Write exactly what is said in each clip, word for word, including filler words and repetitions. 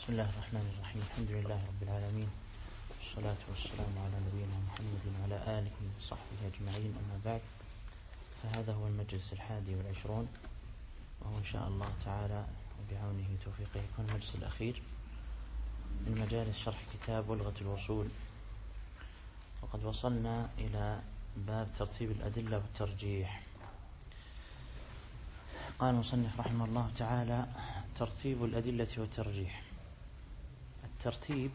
بسم الله الرحمن الرحيم. الحمد لله رب العالمين، والصلاة والسلام على نبينا محمد وعلى آله وصحبه أجمعين، أما بعد، فهذا هو المجلس الحادي والعشرون، وهو إن شاء الله تعالى وبعونه توفيقه يكون المجلس الأخير من مجالس شرح كتاب لغة الوصول. وقد وصلنا إلى باب ترتيب الأدلة والترجيح. قال المصنف رحمه الله تعالى: ترتيب الأدلة والترجيح. الترتيب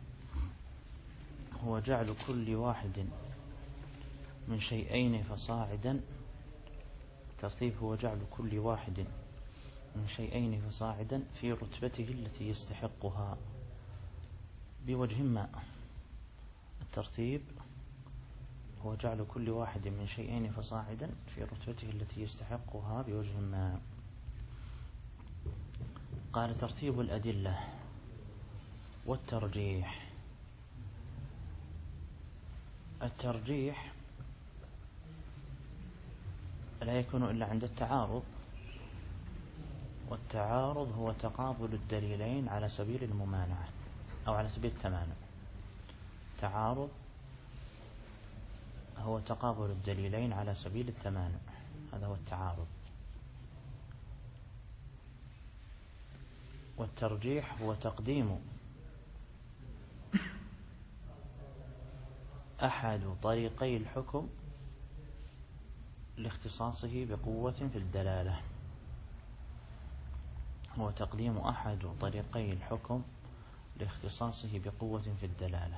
هو جعل كل واحد من شيئين فصاعدا الترتيب هو جعل كل واحد من شيئين فصاعدا في رتبته التي يستحقها بوجه ما. الترتيب هو جعل كل واحد من شيئين فصاعدا في رتبته التي يستحقها بوجه ما. قال: ترتيب الأدلة والترجيح. الترجيح لا يكون إلا عند التعارض، والتعارض هو تقابل الدليلين على سبيل الممانعة أو على سبيل التمانع. التعارض هو تقابل الدليلين على سبيل التمانع، هذا هو التعارض. والترجيح هو تقديم أحد طريقي الحكم لاختصاصه بقوة في الدلالة. هو تقديم أحد طريقي الحكم لاختصاصه بقوة في الدلالة.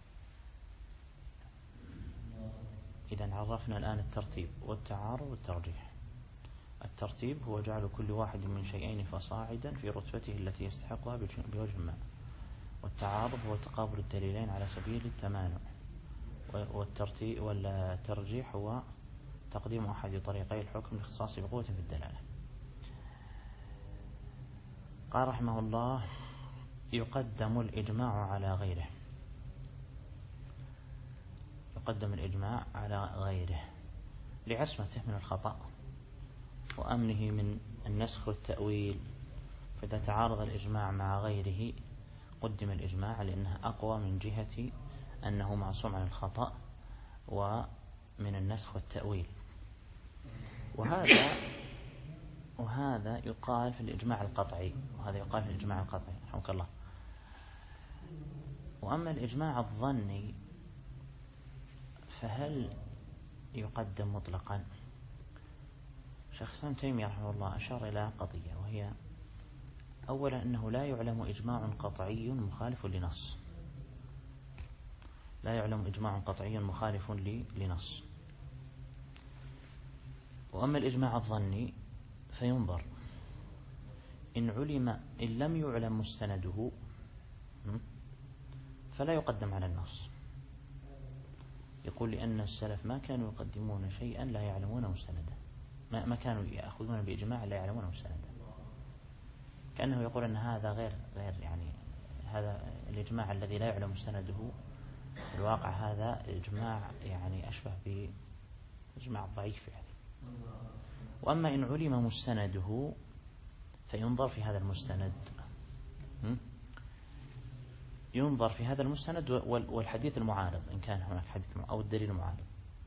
إذن عرفنا الآن الترتيب والتعارض والترجيح. الترتيب هو جعل كل واحد من شيئين فصاعدا في رتبته التي يستحقها بوجه ما. والتعارض هو تقابل الدليلين على سبيل التمانع. والترتيب والترجيح هو تقديم أحد طريقي الحكم لاختصاصه بقوة في الدلالة. قال رحمه الله: يقدم الإجماع على غيره. يقدم الإجماع على غيره لعصمته من الخطأ وأمنه من النسخ والتأويل. فإذا تعارض الإجماع مع غيره قدم الإجماع لأنه أقوى من جهة أنه معصوم عن الخطأ ومن النسخ والتأويل. وهذا وهذا يقال في الإجماع القطعي، وهذا يقال في الإجماع القطعي رحمك الله. وأما الإجماع الظني فهل يقدم مطلقا؟ شيخ الإسلام ابن تيمية رحمه الله أشار إلى قضية، وهي أولا أنه لا يعلم إجماع قطعي مخالف لنص. لا يعلم إجماع قطعي مخالف لنص. وأما الإجماع الظني فينظر إن علم إن لم يعلم مستنده فلا يقدم على النص. يقول لأن السلف ما كانوا يقدمون شيئا لا يعلمون مستنده، ما ما كانوا يأخذون بإجماع لا يعلمون مستنده. كأنه يقول أن هذا غير غير يعني هذا الإجماع الذي لا يعلم مستنده في الواقع هذا إجماع يعني أشبه بإجماع ضعيف يعني. وأما إن علم مستنده فينظر في هذا المستند، ينظر في هذا المستند والحديث المعارض إن كان هناك حديث أو الدليل المعارض.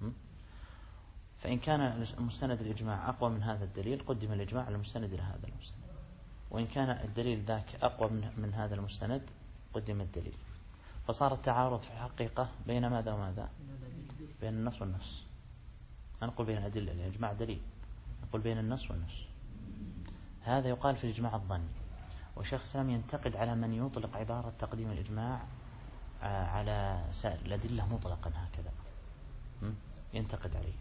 فإن كان مستند الإجماع أقوى من هذا الدليل قدم الإجماع على المستند إلى هذا المستند، وإن كان الدليل ذاك أقوى من هذا المستند قدم الدليل. فصار التعارض في الحقيقة بين ماذا وماذا؟ بين النص والنص. ما نقول بين الأدلة، الإجماع دليل، نقول بين النص والنص. هذا يقال في الإجماع الظني. والشيخ الإسلام ينتقد على من يطلق عبارة تقديم الإجماع على سائر الأدلة مطلقا هكذا، ينتقد عليه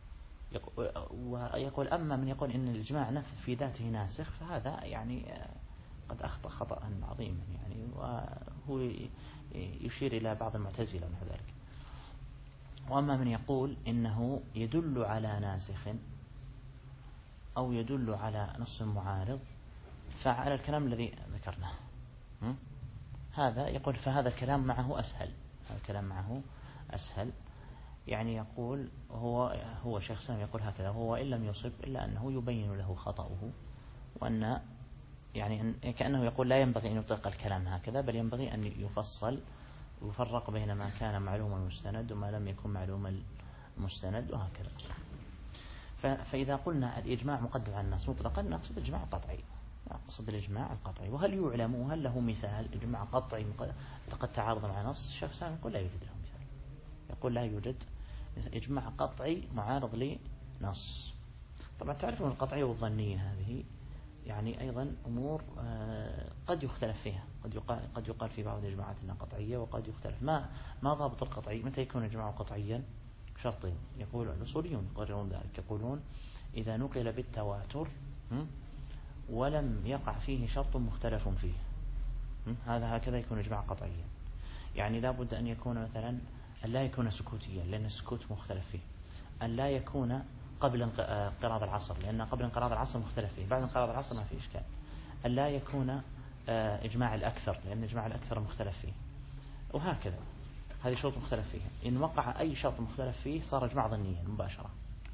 ويقول: أما من يقول إن الإجماع نفذ في ذاته ناسخ فهذا يعني قد أخطأ خطأ عظيما يعني، وهو يشير إلى بعض المعتزلة ونحو ذلك. وأما من يقول إنه يدل على ناسخ أو يدل على نص معارض فعلى الكلام الذي ذكرناه هذا يقول فهذا الكلام معه أسهل. هذا الكلام معه أسهل يعني يقول هو هو شيخ سام يقول هكذا: هو إن لم يصب إلا أنه يبين له خطأه، وأن يعني كأنه يقول لا ينبغي أن يطلق الكلام هكذا، بل ينبغي أن يفصل ويفرق بين ما كان معلوم المستند وما لم يكن معلوم المستند وهكذا. فإذا قلنا الإجماع مقدم على النص مطلقا نقصد الإجماع القطعي، نقصد الإجماع القطعي. وهل يعلم وهل له مثال إجماع قطعي قد تعارض مع نص؟ الشيخ سالم يقول لا يوجد له مثال، يقول لا يوجد إجماع قطعي معارض لنص. طبعا تعرفون القطعية والظنية هذه يعني أيضا أمور قد يختلف فيها، قد يقال قد يقال في بعض الإجماعات أنها قطعية وقد يختلف. ما ما ضابط القطعي؟ متى يكون الإجماع قطعيا؟ شرطين يقول الأصوليون يقررون ذلك، يقولون إذا نقل بالتواتر ولم يقع فيه شرط مختلف فيه، هذا هكذا يكون إجماع قطعيا. يعني لا بد أن يكون مثلا أن لا يكون سكوتيا لأن السكوت مختلف فيه، أن لا يكون قبل انقراض العصر لأن قبل انقراض العصر مختلف فيه، بعد انقراض العصر ما في إشكال. أن لا يكون إجماع الأكثر لأن إجماع الأكثر مختلف فيه، وهكذا. هذه شروط مختلف فيها. إن وقع أي شرط مختلف فيه صار إجماع ظنيا مباشرة،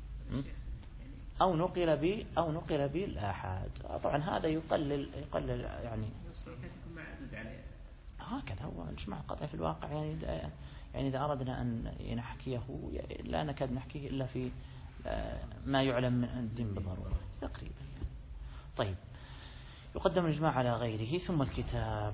أو نقل به أو نقل به الآحاد. طبعا هذا يقلل يقلل يعني هكذا هو الإجماع القطعي في الواقع. يعني يعني إذا أردنا أن نحكيه لا نكاد نحكيه إلا في ما يعلم من الدين بالضرورة تقريبا. طيب، يقدم الإجماع على غيره ثم الكتاب،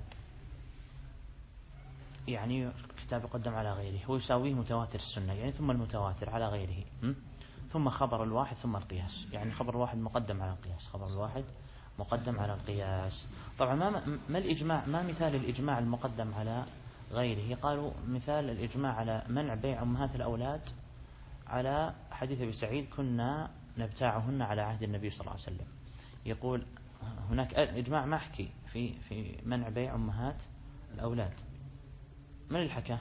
يعني الكتاب يقدم على غيره ويساويه متواتر السنة، يعني ثم المتواتر على غيره، ثم خبر الواحد ثم القياس. يعني خبر الواحد مقدم على القياس، خبر الواحد مقدم على القياس. طبعا ما ما الإجماع ما مثال الإجماع المقدم على غيره؟ قالوا مثال الإجماع على منع بيع أمهات الأولاد على حديث أبي سعيد كنا نبتاعهن على عهد النبي صلى الله عليه وسلم. يقول هناك إجماع محكي في في منع بيع أمهات الأولاد. من الحكى؟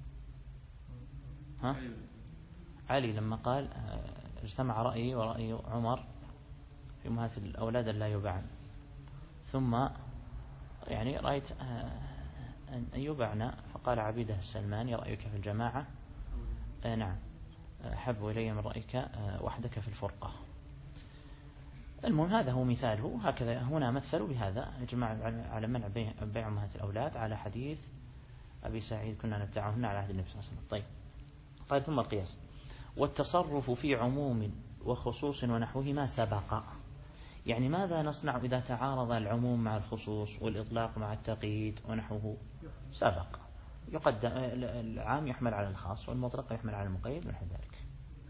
ها؟ علي لما قال اجتمع رأيي ورأي عمر في أمهات الأولاد لا يباعن، ثم يعني رأيت أن يباعن فقال عبيده السلماني رأيك في الجماعة آه نعم أحب إلي من رأيك وحدك في الفرقة. المهم هذا هو مثاله. هكذا هنا مثلوا بهذا إجماع على منع بيع أمهات الأولاد على حديث أبي سعيد كنا نبتاعهن على عهد النبي صلى الله عليه وسلم. طيب قال ثم القياس والتصرف في عموم وخصوص ونحوه ما سبق. يعني ماذا نصنع إذا تعارض العموم مع الخصوص والإطلاق مع التقييد ونحوه؟ سبق. يقدم العام يحمل على الخاص والمطلق يحمل على المقيد ونحو ذلك.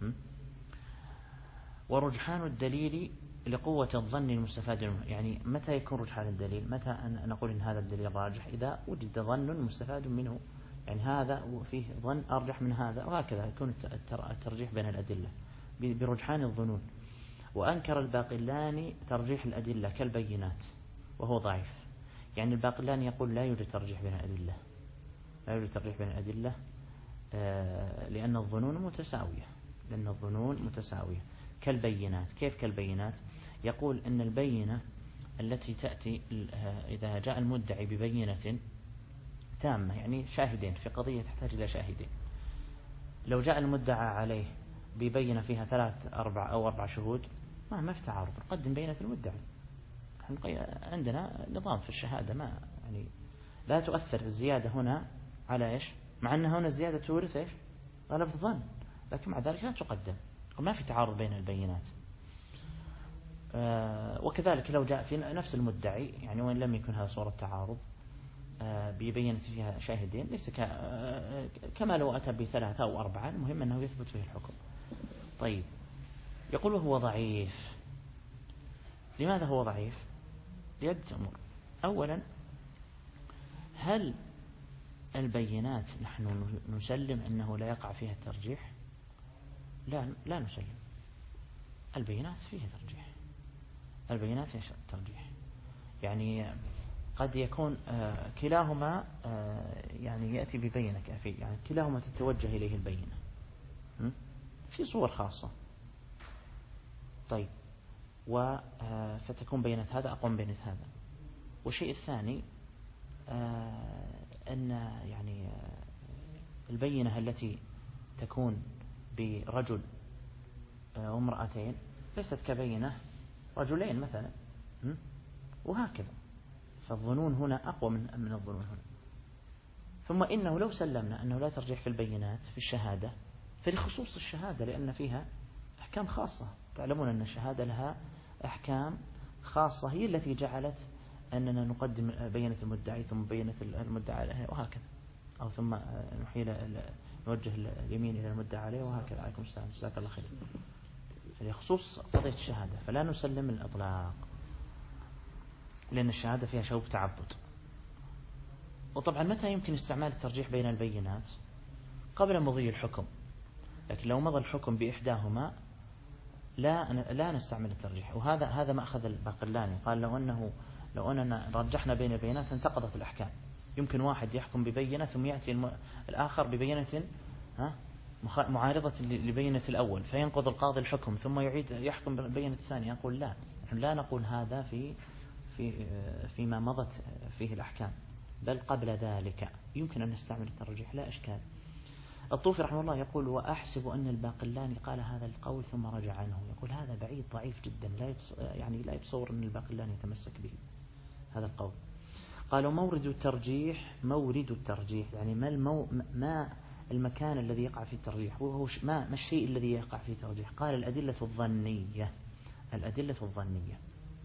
ورجحان الدليل لقوة الظن المستفاد منه. يعني متى يكون رجحان الدليل؟ متى أن نقول إن هذا الدليل راجح؟ إذا وجد ظن مستفاد منه، يعني هذا وفيه ظن أرجح من هذا، وهكذا يكون الترجيح بين الأدلة برجحان الظنون. وأنكر الباقلاني ترجيح الأدلة كالبينات وهو ضعيف. يعني الباقلاني يقول لا يوجد ترجيح بين الأدلة، لا يوجد ترجيح بين الأدلة لأن الظنون متساوية، لأن الظنون متساوية كالبينات. كيف كالبينات؟ يقول أن البينة التي تأتي إذا جاء المدعي ببينة تامة، يعني شاهدين في قضية تحتاج إلى شاهدين، لو جاء المدعى عليه ببينة فيها ثلاث أربع أو أربع شهود ما ما في تعارض، نقدم بينة المدعي. عندنا نظام في الشهادة ما يعني لا تؤثر الزيادة هنا على إيش، مع أن هنا الزيادة تورث إيش غلبة الظن، لكن مع ذلك لا تقدم، ما في تعارض بين البينات. آه وكذلك لو جاء في نفس المدعي يعني وإن لم يكن هذا صورة تعارض آه ببينة فيها شاهدين ليس آه كما لو أتى بثلاثة أو أربعة، المهم أنه يثبت فيه الحكم. طيب يقول هو ضعيف. لماذا هو ضعيف؟ لعدة أمور. أولا، هل البينات نحن نسلم أنه لا يقع فيها الترجيح؟ لا لا نسلم. البينات فيها ترجيح، البينات فيها ترجيح. يعني قد يكون آه كلاهما آه يعني يأتي ببينة كافية، يعني كلاهما تتوجه إليه البينة في صور خاصة. طيب فتكون بينة هذا أقوى من بينة هذا. والشيء الثاني آه أن يعني آه البينة التي تكون برجل وامرأتين ليست كبينة رجلين مثلا، وهكذا فالظنون هنا أقوى من من الظنون هنا. ثم إنه لو سلمنا أنه لا ترجيح في البينات في الشهادة فلخصوص الشهادة، لأن فيها أحكام خاصة. تعلمون أن الشهادة لها أحكام خاصة هي التي جعلت أننا نقدم بينة المدعي ثم بينة المدعى عليه وهكذا، أو ثم نحيل نوجه اليمين إلى المدعى عليه وهكذا. عليكم السلام، جزاك الله خير. فلخصوص قضية الشهادة فلا نسلم الإطلاق، لأن الشهادة فيها شوب تعبد. وطبعا متى يمكن استعمال الترجيح بين البينات؟ قبل مضي الحكم، لكن لو مضى الحكم بإحداهما لا لا نستعمل الترجيح. وهذا هذا ما أخذ الباقلاني، قال لو أنه لو أننا رجحنا بين البينات انتقضت الأحكام. يمكن واحد يحكم ببينة ثم يأتي الم... الآخر ببينة ها معارضة لبينة الأول، فينقض القاضي الحكم ثم يعيد يحكم ببينة الثانية. يقول لا، نحن لا نقول هذا في في فيما مضت فيه الأحكام، بل قبل ذلك يمكن أن نستعمل الترجيح لا إشكال. الطوفي رحمه الله يقول وأحسب أن الباقلاني قال هذا القول ثم رجع عنه. يقول هذا بعيد ضعيف جدا، لا يعني لا يتصور أن الباقلاني يتمسك به هذا القول. قالوا مورد الترجيح، مورد الترجيح يعني ما المو ما المكان الذي يقع فيه الترجيح، وهو ما ما الشيء الذي يقع فيه الترجيح. قال الأدلة الظنية، الأدلة الظنية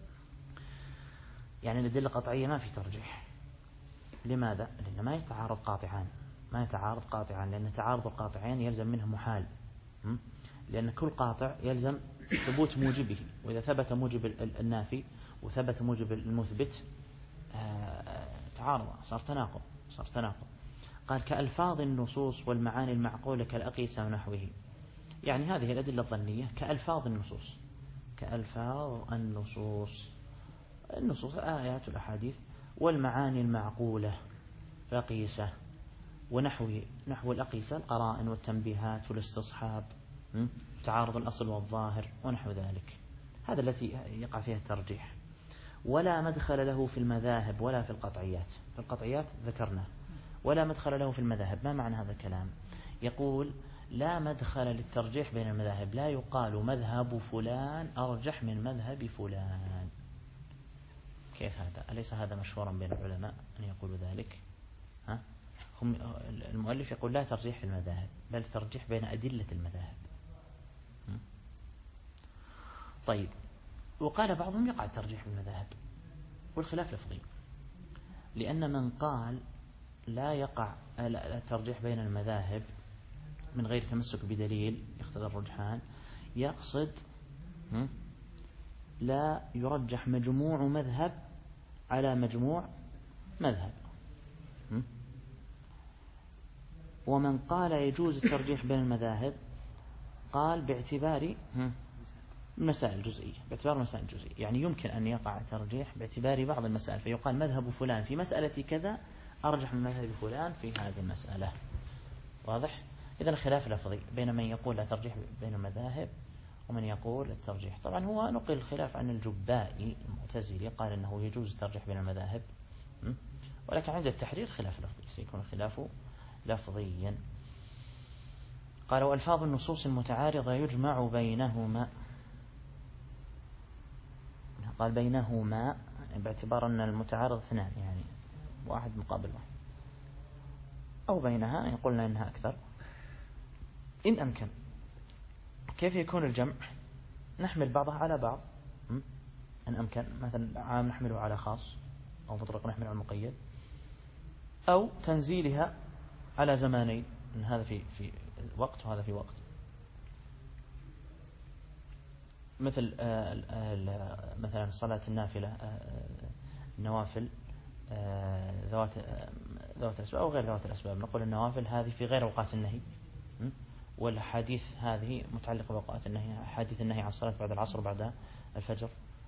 يعني الأدلة القطعية ما في ترجيح. لماذا؟ لأن ما يتعارض قاطعان، ما يتعارض قاطعان، لأن تعارض القاطعين يلزم منه محال، لأن كل قاطع يلزم ثبوت موجبه، وإذا ثبت موجب النافي وثبت موجب المثبت تعارض، صار تناقض صار تناقض. قال كألفاظ النصوص والمعاني المعقولة كالأقيسة ونحوه. يعني هذه الأدلة الظنية كألفاظ النصوص، كألفاظ النصوص النصوص آيات الأحاديث، والمعاني المعقولة الأقيسة ونحوه، نحو الأقيسة القرائن والتنبيهات والاستصحاب، تعارض الأصل والظاهر ونحو ذلك. هذا التي يقع فيها الترجيح. ولا مدخل له في المذاهب ولا في القطعيات. في القطعيات ذكرنا ولا مدخل له في المذاهب. ما معنى هذا الكلام؟ يقول لا مدخل للترجيح بين المذاهب، لا يقال مذهب فلان أرجح من مذهب فلان. كيف هذا؟ أليس هذا مشهورا بين العلماء أن يقولوا ذلك؟ ها؟ هم المؤلف يقول لا ترجيح في المذاهب، بل ترجيح بين أدلة المذاهب. طيب، وقال بعضهم يقع الترجيح في المذاهب والخلاف لفظي، لأن من قال لا يقع الترجيح بين المذاهب من غير تمسك بدليل يقتضي الرجحان، يقصد لا يرجح مجموع مذهب على مجموع مذهب. ومن قال يجوز الترجيح بين المذاهب قال باعتبار مسائل جزئية، باعتبار مسائل جزئية، يعني يمكن أن يقع ترجيح باعتبار بعض المسائل، فيقال مذهب فلان في مسألة كذا أرجح من مذهب فلان في هذه المسألة. واضح؟ إذن خلاف لفظي بين من يقول لا ترجيح بين المذاهب ومن يقول الترجيح. طبعا هو نقل الخلاف عن الجبائي المعتزلي، قال أنه يجوز الترجيح بين المذاهب، ولكن عند التحرير خلاف لفظي، سيكون الخلاف لفظيا. قال وألفاظ النصوص المتعارضة يجمع بينهما. قال بينهما باعتبار أن المتعارض اثنان، يعني واحد مقابل واحد، أو بينها يقولنا إنها أكثر إن أمكن. كيف يكون الجمع؟ نحمل بعضها على بعض إن أمكن، مثلا عام نحمله على خاص، أو مطلق نحمله على مقيد، أو تنزيلها على زمانين، هذا في في وقت وهذا في وقت. مثل مثلا صلاة النافلة، النوافل ذوات ذوات الأسباب أو غير ذوات الأسباب، نقول النوافل هذه في غير أوقات النهي، والحديث هذه متعلقة بأوقات النهي، حديث النهي عن الصلاة بعد العصر بعد الفجر،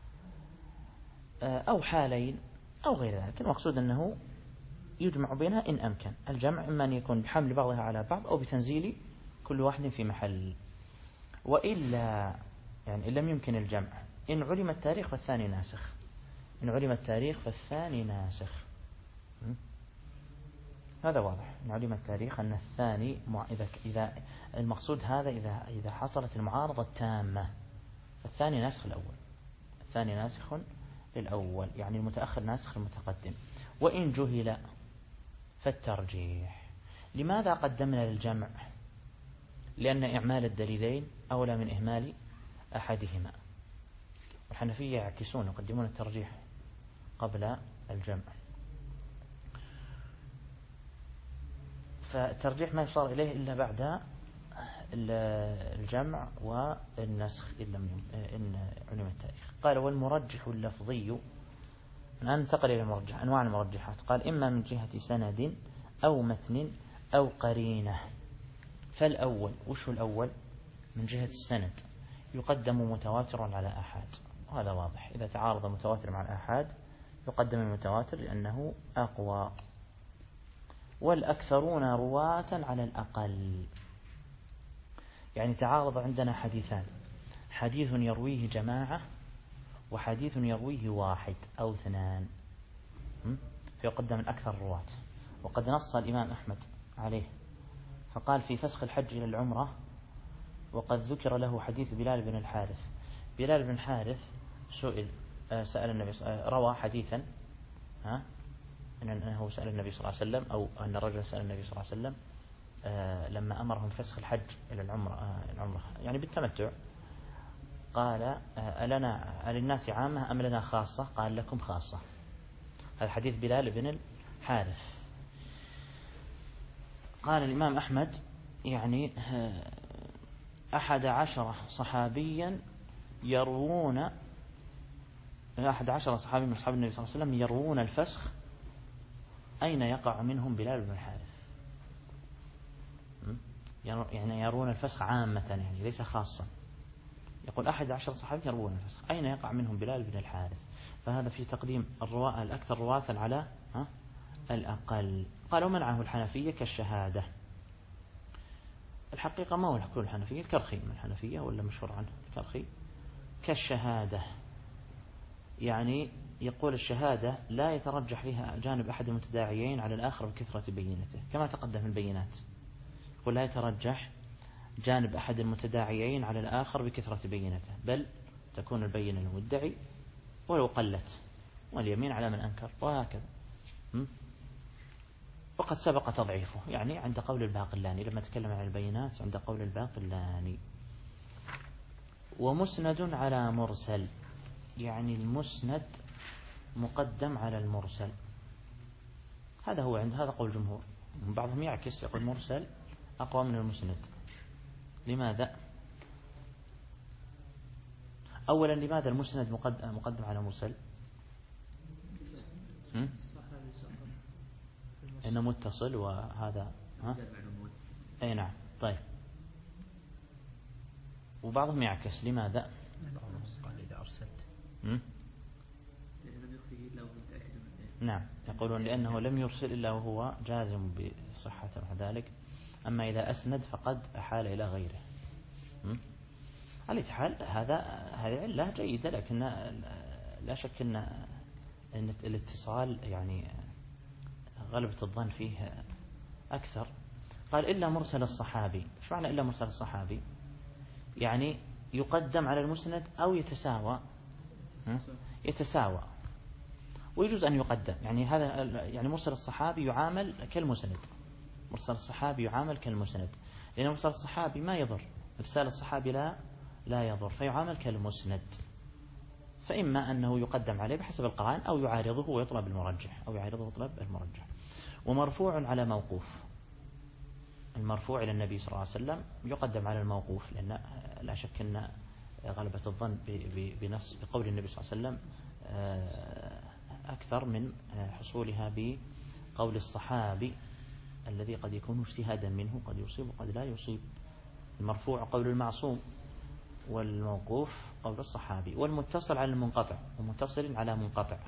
أو حالين أو غير ذلك. المقصود أنه يجمع بينها إن أمكن. الجمع إما أن يكون بحمل بعضها على بعض أو بتنزيل كل واحد في محل. وإلا يعني إن لم يمكن الجمع، إن علم التاريخ فالثاني ناسخ، إن علم التاريخ فالثاني ناسخ. هذا واضح، إن علم التاريخ أن الثاني مع... إذا إذا المقصود هذا إذا إذا حصلت المعارضة التامة، الثاني ناسخ الأول، الثاني ناسخ للأول، يعني المتأخر ناسخ المتقدم. وإن جهل فالترجيح. لماذا قدمنا للجمع؟ لأن إعمال الدليلين أولى من إهمال أحدهما. الحنفية يعكسون يقدمون الترجيح قبل الجمع، فالترجيح ما يصار إليه إلا بعد الجمع والنسخ إن علم التاريخ. قال والمرجح اللفظي. الآن ننتقل إلى المرجح، أنواع المرجحات. قال إما من جهة سند أو متن أو قرينة. فالأول، وش الأول؟ من جهة السند يقدم متواتر على آحاد، وهذا واضح. إذا تعارض متواتر مع الآحاد يقدم المتواتر لأنه أقوى. والأكثرون رواة على الأقل، يعني تعارض عندنا حديثان، حديث يرويه جماعة وحديث يرويه واحد أو اثنان، فيقدم الأكثر الرواة. وقد نص الإمام أحمد عليه فقال في فسخ الحج إلى العمرة، وقد ذكر له حديث بلال بن الحارث. بلال بن الحارث سئل سأل النبي روى حديثا ها أنه سأل النبي صلى الله عليه وسلم، أو أن الرجل سأل النبي صلى الله عليه وسلم لما أمرهم فسخ الحج إلى العمرة العمرة يعني بالتمتع، قال ألنا للناس عامة أم لنا خاصة؟ قال لكم خاصة. هذا حديث بلال بن الحارث. قال الإمام أحمد يعني أحد عشر صحابيا يروون أحد عشر صحابي من أصحاب النبي صلى الله عليه وسلم يروون الفسخ، أين يقع منهم بلال بن الحارث؟ يعني يرون الفسخ عامة، يعني ليس خاصا. يقول أحد عشر صحابي يروون الفسخ، أين يقع منهم بلال بن الحارث؟ فهذا في تقديم الرواة الأكثر رواة على ها الأقل. قالوا منعه الحنفية كالشهادة. الحقيقة ما هو كل الحنفية، الكرخي من الحنفية ولا مشهور عنه الكرخي كالشهادة، يعني يقول الشهادة لا يترجح فيها جانب أحد المتداعيين على الآخر بكثرة بينته، كما تقدم في البينات. يقول لا يترجح جانب أحد المتداعيين على الآخر بكثرة بينته، بل تكون البينة للمدعي ولو قلت، واليمين على من أنكر، وهكذا. وقد سبق تضعيفه يعني عند قول الباقلاني لما تكلم عن البينات، عند قول الباقلاني. ومسند على مرسل، يعني المسند مقدم على المرسل. هذا هو عند هذا قول الجمهور. بعضهم يعكس يقول مرسل أقوى من المسند. لماذا؟ أولا لماذا المسند مقدم على مرسل؟ إنه متصل وهذا ها؟ أي نعم. طيب، وبعضهم يعكس. لماذا؟ قال إذا أرسلت نعم، يقولون لأنه لم يرسل إلا وهو جازم بصحة ذلك، أما إذا أسند فقد أحال إلى غيره. على حال هذا هذه علة جيدة، لكن لا شك أن أن الاتصال يعني غلبة الظن فيه أكثر. قال إلا مرسل الصحابي. إيش معنى إلا مرسل الصحابي؟ يعني يقدم على المسند أو يتساوى يتساوى ويجوز أن يقدم. يعني هذا يعني مرسل الصحابي يعامل كالمسند. مرسل الصحابي يعامل كالمسند، لأن مرسل الصحابي ما يضر، إرسال الصحابي لا لا يضر، فيعامل كالمسند. فإما أنه يقدم عليه بحسب القرائن أو يعارضه ويطلب المرجح، أو يعارضه ويطلب المرجح. ومرفوع على موقوف. المرفوع إلى النبي صلى الله عليه وسلم يقدم على الموقوف، لأن لا شك أن غلبة الظن بنص بقول النبي صلى الله عليه وسلم أكثر من حصولها بقول الصحابي الذي قد يكون اجتهادا منه، قد يصيب وقد لا يصيب. المرفوع قول المعصوم، والموقوف قول الصحابي. والمتصل على المنقطع، ومتصل على منقطع،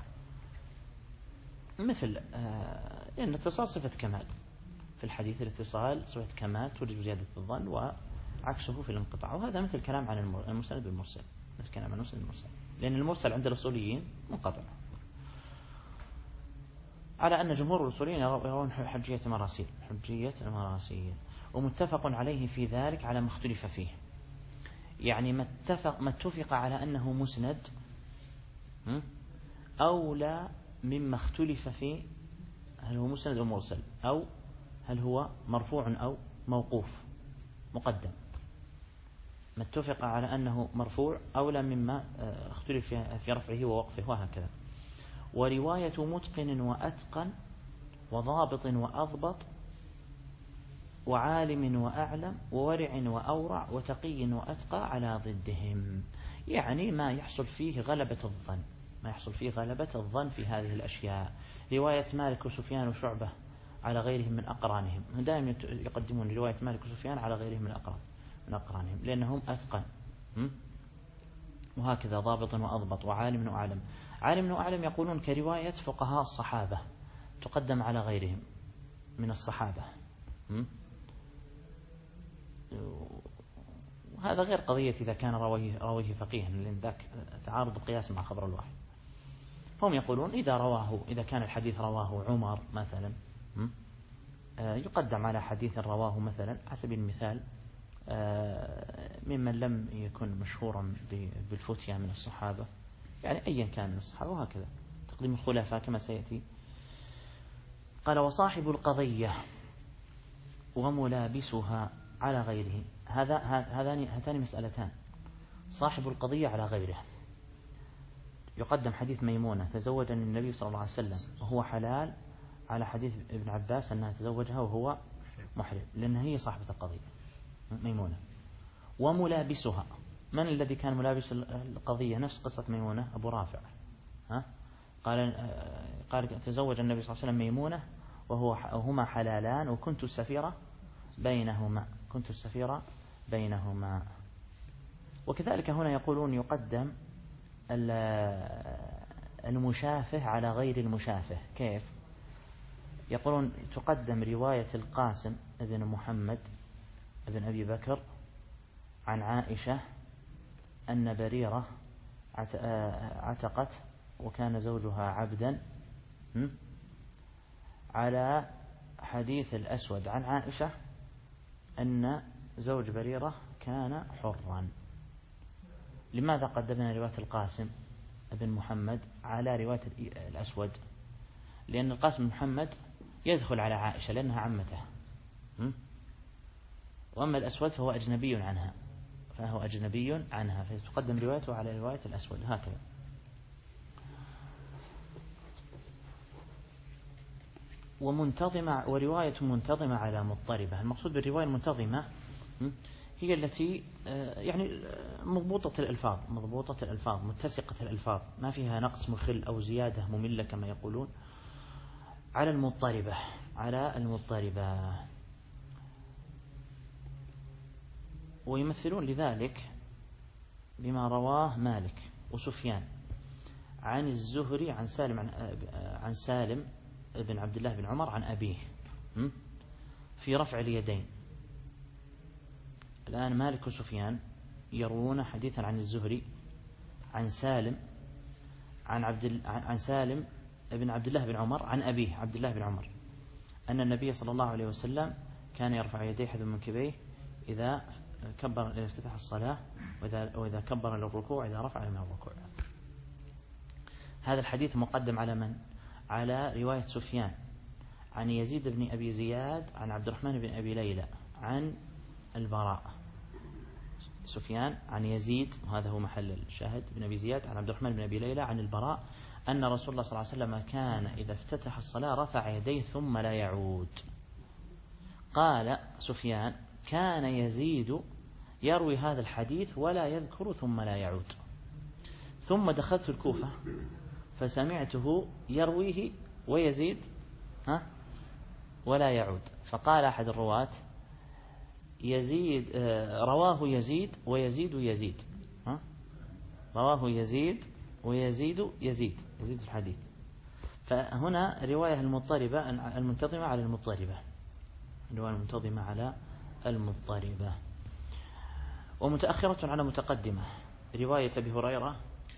مثل لأن الاتصال صفة كمال في الحديث، الاتصال صفة كمال توجب زيادة الظن، وعكسه في الانقطاع. وهذا مثل كلام عن المسند بالمرسل، مثل كلام عن المسند بالمرسل، لأن المرسل عند الأصوليين منقطع، على أن جمهور الأصوليين يرون حجية مراسيل حجية المراسيل. ومتفق عليه في ذلك على ما اختلف فيه، يعني ما اتفق ما اتفق على أنه مسند أولى مما اختلف فيه هل هو مسند أو مرسل، أو هل هو مرفوع أو موقوف مقدم. ما اتفق على أنه مرفوع أولى مما اختلف في رفعه ووقفه وهكذا. ورواية متقن وأتقن وضابط وأضبط وعالم وأعلم وورع وأورع وتقي وأتقى على ضدهم، يعني ما يحصل فيه غلبة الظن، ما يحصل فيه غلبة الظن في هذه الأشياء. رواية مالك وسفيان وشعبة على غيرهم من أقرانهم، دائما يقدمون رواية مالك وسفيان على غيرهم من أقران من أقرانهم لأنهم أتقن، وهكذا ضابط وأضبط وعالم وأعلم. عالم وأعلم يقولون كرواية فقهاء الصحابة تقدم على غيرهم من الصحابة، وهذا غير قضية إذا كان راويه راويه فقيها، لأن ذاك تعارض القياس مع خبر الواحد. هم يقولون إذا رواه إذا كان الحديث رواه عمر مثلا يقدم على حديث رواه مثلا على سبيل المثال ممن لم يكن مشهورا بالفتيا من الصحابة، يعني أيا كان من الصحابة، وهكذا تقديم الخلفاء كما سيأتي. قال وصاحب القضية وملابسها على غيره، هذا هذان هاتان مسألتان. صاحب القضية على غيره، يقدم حديث ميمونة تزوج النبي صلى الله عليه وسلم وهو حلال على حديث ابن عباس أنها تزوجها وهو محرم، لأنها هي صاحبة القضية ميمونة. وملابسها، من الذي كان ملابس القضية؟ نفس قصة ميمونة، أبو رافع، ها؟ قال قال تزوج النبي صلى الله عليه وسلم ميمونة وهو هما حلالان وكنت السفيرة بينهما، كنت السفيرة بينهما. وكذلك هنا يقولون يقدم المشافه على غير المشافه. كيف؟ يقولون تقدم رواية القاسم ابن محمد ابن أبي بكر عن عائشة أن بريرة عتقت وكان زوجها عبدا، على حديث الأسود عن عائشة أن زوج بريرة كان حرا. لماذا قدمنا رواية القاسم ابن محمد على رواية الأسود؟ لأن القاسم بن محمد يدخل على عائشة لأنها عمته، وأما الأسود فهو أجنبي عنها فهو أجنبي عنها فتقدم روايته على رواية الأسود، هكذا. ومنتظمة، ورواية منتظمة على مضطربة. المقصود بالرواية المنتظمة هي التي يعني مضبوطة الألفاظ، مضبوطة الألفاظ متسقة الألفاظ، ما فيها نقص مخل أو زيادة مملة كما يقولون. على المضطربة، على المضطربة. ويمثلون لذلك بما رواه مالك وسفيان عن الزهري عن سالم عن, عن سالم بن عبد الله بن عمر عن أبيه في رفع اليدين. الآن مالك وسفيان يروون حديثا عن الزهري عن سالم عن عبد عن سالم بن عبد الله بن عمر عن أبيه عبد الله بن عمر أن النبي صلى الله عليه وسلم كان يرفع يديه حذو منكبيه إذا كبر إذا افتتح الصلاة وإذا, وإذا كبر للركوع إذا رفع من الركوع. هذا الحديث مقدم على من؟ على رواية سفيان عن يزيد بن أبي زياد عن عبد الرحمن بن أبي ليلى عن البراء. سفيان عن يزيد وهذا هو محل الشاهد بن أبي زياد عن عبد الرحمن بن أبي ليلى عن البراء أن رسول الله صلى الله عليه وسلم كان إذا افتتح الصلاة رفع يديه ثم لا يعود. قال سفيان كان يزيد يروي هذا الحديث ولا يذكر ثم لا يعود. ثم دخلت الكوفة فسمعته يرويه ويزيد ها ولا يعود، فقال أحد الرواة يزيد رواه يزيد ويزيد يزيد ها رواه يزيد ويزيد يزيد يزيد الحديث. فهنا رواية المضطربة المنتظمة على المضطربة، رواية المنتظمة على المضطربة. ومتأخرة على متقدمة، رواية أبي هريرة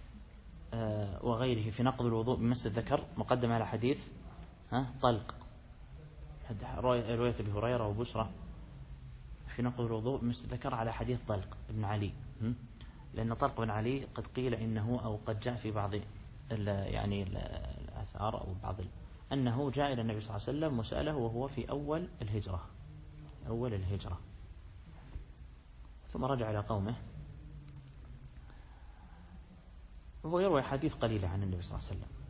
وغيره في نقض الوضوء بمس الذكر مقدم على حديث ها طلق. رواية أبي هريرة وبشرى في نقض الوضوء بمس الذكر على حديث طلق ابن علي، لأن طلق بن علي قد قيل إنه أو قد جاء في بعض يعني الآثار أو بعض أنه جاء إلى النبي صلى الله عليه وسلم وسأله وهو في أول الهجرة أول الهجرة ثم رجع إلى قومه، وهو يروي حديث قليلة عن النبي صلى الله عليه وسلم.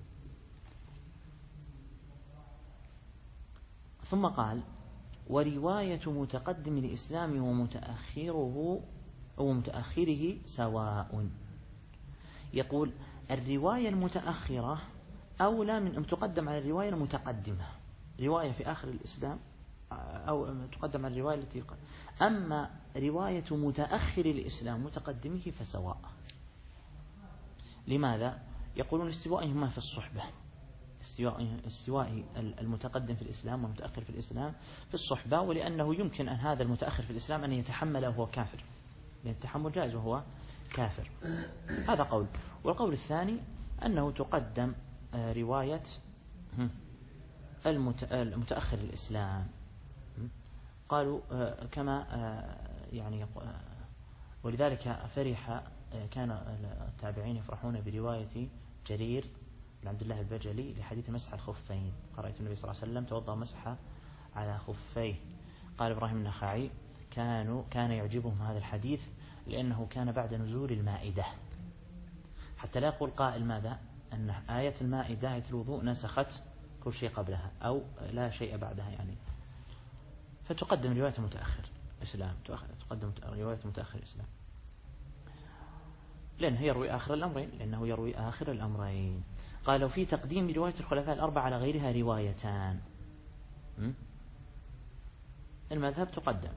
ثم قال: ورواية متقدم الإسلام ومتأخره أو متأخره سواء. يقول الرواية المتأخرة أولى من أن تقدم على الرواية المتقدمة، رواية في آخر الإسلام أو تقدم على الرواية التي قال. أما رواية متأخر الإسلام متقدمه فسواء. لماذا؟ يقولون استوائهما في الصحبة، استواء المتقدم في الإسلام والمتأخر في الإسلام في الصحبة، ولأنه يمكن أن هذا المتأخر في الإسلام أن يتحمله وهو كافر، لأن التحمل جائز وهو كافر. هذا قول. والقول الثاني أنه تقدم رواية المتأخر الإسلام، قالوا كما يعني، ولذلك فرح كان التابعين يفرحون برواية جرير بن عبد الله البجلي لحديث مسح الخفين، قرأت النبي صلى الله عليه وسلم توضأ مسح على خفيه. قال إبراهيم النخعي كانوا كان يعجبهم هذا الحديث لأنه كان بعد نزول المائدة، حتى لا يقول قائل ماذا أن آية المائدة آية الوضوء نسخت كل شيء قبلها أو لا شيء بعدها، يعني فتقدم رواية متأخر الإسلام، تقدم رواية متأخر الإسلام لأنه يروي آخر الأمرين لأنه يروي آخر الأمرين. قالوا في تقديم رواية الخلفاء الأربعة على غيرها روايتان. المذهب تقدم،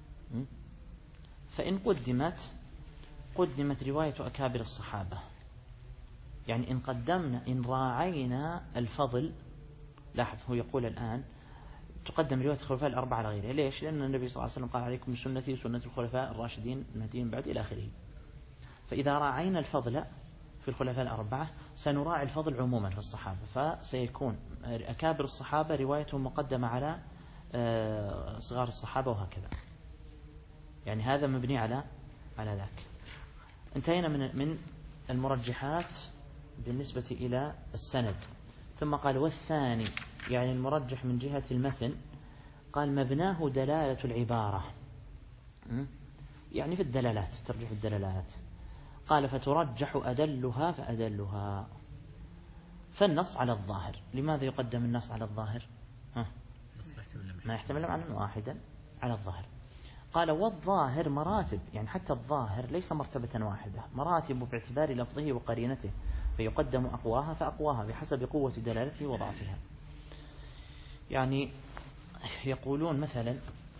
فإن قدمت قدمت رواية أكابر الصحابة، يعني إن قدمنا إن راعينا الفضل. لاحظ هو يقول الآن تقدم رواية الخلفاء الأربعة على غيرها. ليش؟ لأن النبي صلى الله عليه وسلم قال عليكم بسنتي وسنة الخلفاء الراشدين المهديين بعد إلى آخره. فإذا راعينا الفضل في الخلفاء الأربعة سنراعي الفضل عموما في الصحابة، فسيكون أكابر الصحابة روايتهم مقدمة على صغار الصحابة وهكذا، يعني هذا مبني على على ذاك. انتهينا من من المرجحات بالنسبة إلى السند. ثم قال والثاني، يعني المرجح من جهة المتن، قال مبناه دلالة العبارة، يعني في الدلالات، ترجح الدلالات. قال فترجح أدلها فأدلها، فالنص على الظاهر. لماذا يقدم النص على الظاهر؟ ها؟ ما يحتمل معنى واحدا على الظاهر. قال والظاهر مراتب، يعني حتى الظاهر ليس مرتبة واحدة، مراتب باعتبار لفظه وقرينته، فيقدم أقواها فأقواها بحسب قوة دلالته وضعفها. يعني يقولون مثلا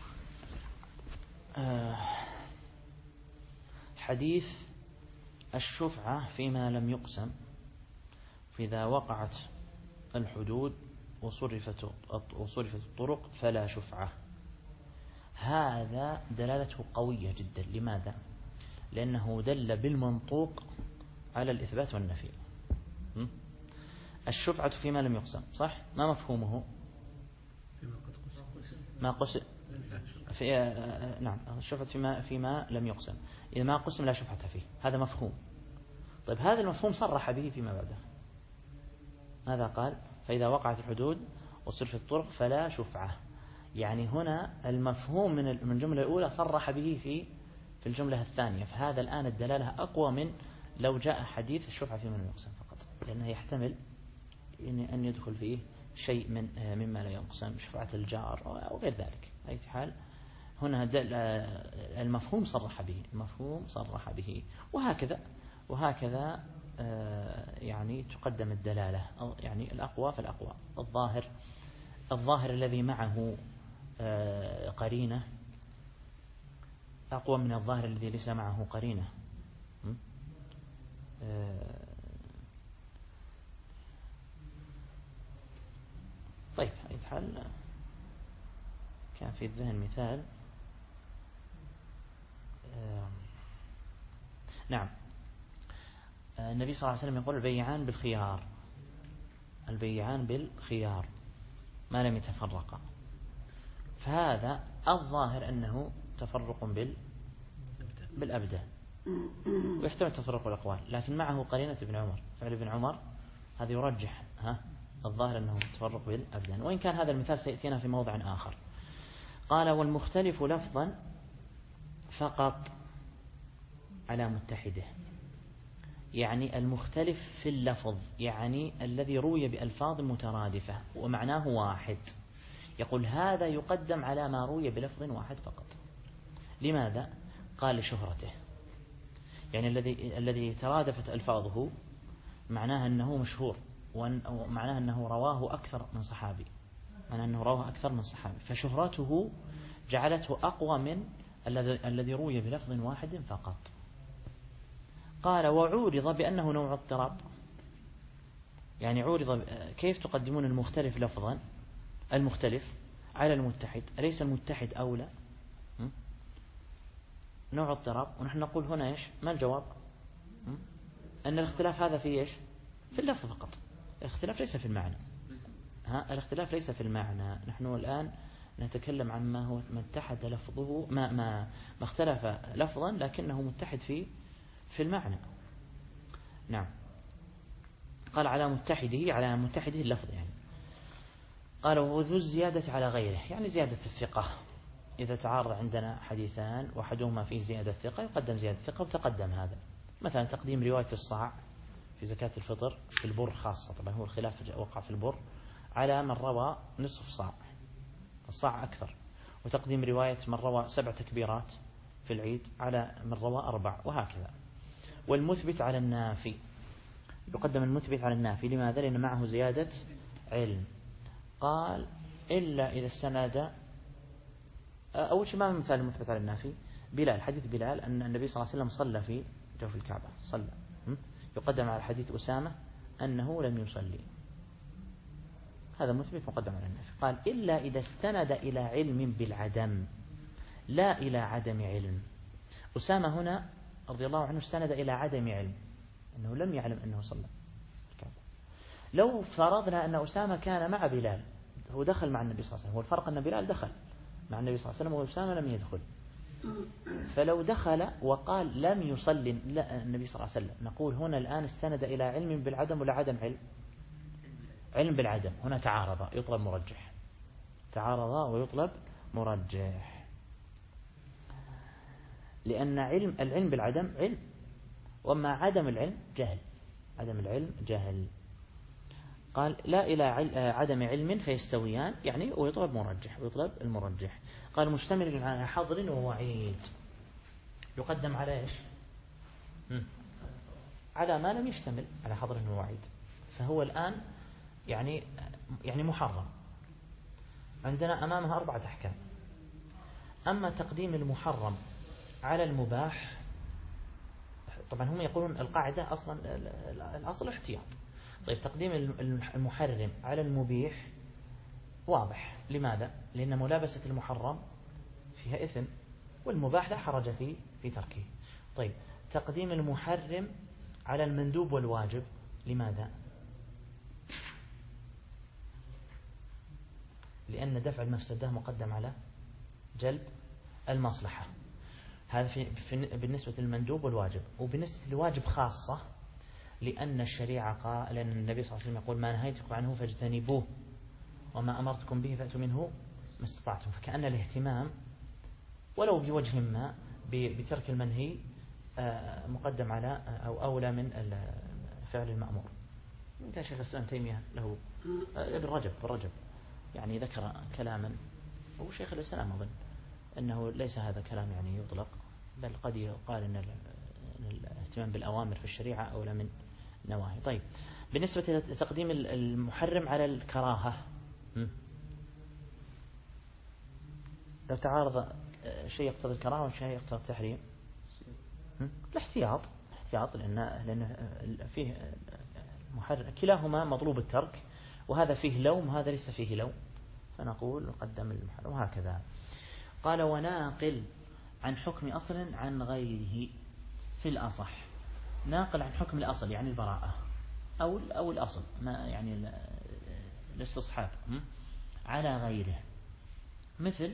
حديث الشفعة فيما لم يقسم، فإذا وقعت الحدود وصرفت وصرفت الطرق فلا شفعة، هذا دلالته قوية جدا. لماذا؟ لأنه دل بالمنطوق على الإثبات والنفي. الشفعة فيما لم يقسم، صح؟ ما مفهومه؟ ما قسم في نعم الشفعة فيما فيما لم يقسم، إذا ما قسم لا شفعة فيه، هذا مفهوم. طيب هذا المفهوم صرح به فيما بعده، ماذا قال؟ فإذا وقعت الحدود وصرفت الطرق فلا شفعة، يعني هنا المفهوم من من الجملة الأولى صرح به في في الجملة الثانية. فهذا الآن الدلالة أقوى من لو جاء حديث الشفعة فيما لم يقسم فقط، لأنه يحتمل أن يدخل فيه شيء من مما لا يقسم، شفعة الجار أو غير ذلك. أي حال هنا المفهوم صرح به، المفهوم صرح به، وهكذا وهكذا يعني تقدم الدلالة، يعني الأقوى فالأقوى. الظاهر الظاهر الذي معه قرينة أقوى من الظاهر الذي ليس معه قرينة. طيب أي حال كان في الذهن مثال. نعم النبي صلى الله عليه وسلم يقول البيعان بالخيار، البيعان بالخيار ما لم يتفرقا، فهذا الظاهر أنه تفرق بال بالأبدان، ويحتمل تفرق الأقوال، لكن معه قرينة ابن عمر، فعل ابن عمر هذا يرجح ها الظاهر أنه تفرق بالأبدان، وإن كان هذا المثال سيأتينا في موضع آخر. قال والمختلف لفظا فقط على متحده، يعني المختلف في اللفظ يعني الذي روي بألفاظ مترادفة ومعناه واحد، يقول هذا يقدم على ما روي بلفظ واحد فقط. لماذا؟ قال لشهرته، يعني الذي الذي ترادفت ألفاظه معناه أنه مشهور، ومعناه أنه رواه أكثر من صحابي، معناه أنه رواه أكثر من صحابي، فشهرته جعلته أقوى من الذي روي بلفظ واحد فقط. قال وعورض بأنه نوع اضطراب، يعني عورض كيف تقدمون المختلف لفظا المختلف على المتحد، أليس المتحد أولى؟ نوع اضطراب. ونحن نقول هنا إيش ما الجواب؟ أن الاختلاف هذا في إيش؟ في اللفظ فقط، الاختلاف ليس في المعنى. ها الاختلاف ليس في المعنى، نحن الآن نتكلم عن ما هو ما اتحد لفظه ما ما ما اختلف لفظا لكنه متحد في في المعنى. نعم. قال على متحده، على متحده اللفظ يعني. قال وذو الزيادة على غيره، يعني زيادة الثقة. إذا تعارض عندنا حديثان وأحدهما فيه زيادة الثقة يقدم زيادة الثقة وتقدم هذا. مثلا تقديم رواية الصاع في زكاة الفطر في البر خاصة، طبعا هو الخلاف وقع في البر، على من روى نصف صاع، الصاع أكثر. وتقديم رواية من روى سبع تكبيرات في العيد على من روى أربع، وهكذا. والمثبت على النافي، يقدم المثبت على النافي. لماذا؟ لأن معه زيادة علم. قال إلا إذا استند، أول شيء ما من مثال المثبت على النافي؟ بلال، حديث بلال أن النبي صلى الله عليه وسلم صلى في جوف الكعبة، صلى، يقدم على حديث أسامة أنه لم يصلي، هذا مثبت مقدم على النافي. قال إلا إذا استند إلى علم بالعدم لا إلى عدم علم. أسامة هنا رضي الله عنه استند إلى عدم علم، أنه لم يعلم أنه صلى الكعبة. لو فرضنا أن أسامة كان مع بلال، هو دخل مع النبي صلى الله عليه وسلم، هو الفرق أن بلال دخل مع النبي صلى الله عليه وسلم وأسامة لم يدخل، فلو دخل وقال لم يصلي النبي صلى الله عليه وسلم، نقول هنا الآن استند إلى علم بالعدم ولا عدم علم؟ علم بالعدم. هنا تعارض يطلب مرجح، تعارض ويطلب مرجح، لأن علم العلم بالعدم علم، وما عدم العلم جهل، عدم العلم جهل. قال لا إلى عدم علم فيستويان، يعني ويطلب مرجح، ويطلب المرجح. قال مشتمل على حظر ووعيد، يقدم على إيش؟ على ما لم يشتمل على حظر ووعيد، فهو الآن يعني يعني محرم. عندنا أمامها أربعة أحكام. أما تقديم المحرم على المباح، طبعا هم يقولون القاعدة أصلا الأصل احتياط. طيب تقديم المحرم على المبيح واضح. لماذا؟ لأن ملابسة المحرم فيها إثم، والمباح لا حرج فيه في تركه. طيب تقديم المحرم على المندوب والواجب، لماذا؟ لأن دفع المفسدة مقدم على جلب المصلحة، هذا في في بالنسبة للمندوب والواجب. وبالنسبة للواجب خاصة، لأن الشريعة قال، لأن النبي صلى الله عليه وسلم يقول ما نهيتكم عنه فاجتنبوه وما أمرتكم به فأتوا منه ما استطعتم، فكأن الاهتمام ولو بوجه ما بترك المنهي مقدم على أو أولى من فعل المأمور. كان شيخ الإسلام تيمية له ابن رجب بالرجب يعني ذكر كلاما، هو شيخ الإسلام أظن أنه ليس هذا كلام يعني يطلق، بل قد يقال أن الاهتمام بالأوامر في الشريعة أولى من نواهي. طيب بالنسبة لتقديم المحرم على الكراهة، لو تعارض شيء يقتضي الكراهة وشيء يقتضي التحريم، الاحتياط احتياط لأن لأن فيه محرم كلاهما مطلوب الترك، وهذا فيه لوم وهذا ليس فيه لوم، فنقول نقدم المحرم وهكذا. قال وناقل عن حكم أصل عن غيره في الأصح، ناقل عن حكم الأصل يعني البراءة أو أو الأصل ما يعني الاستصحاب على غيره، مثل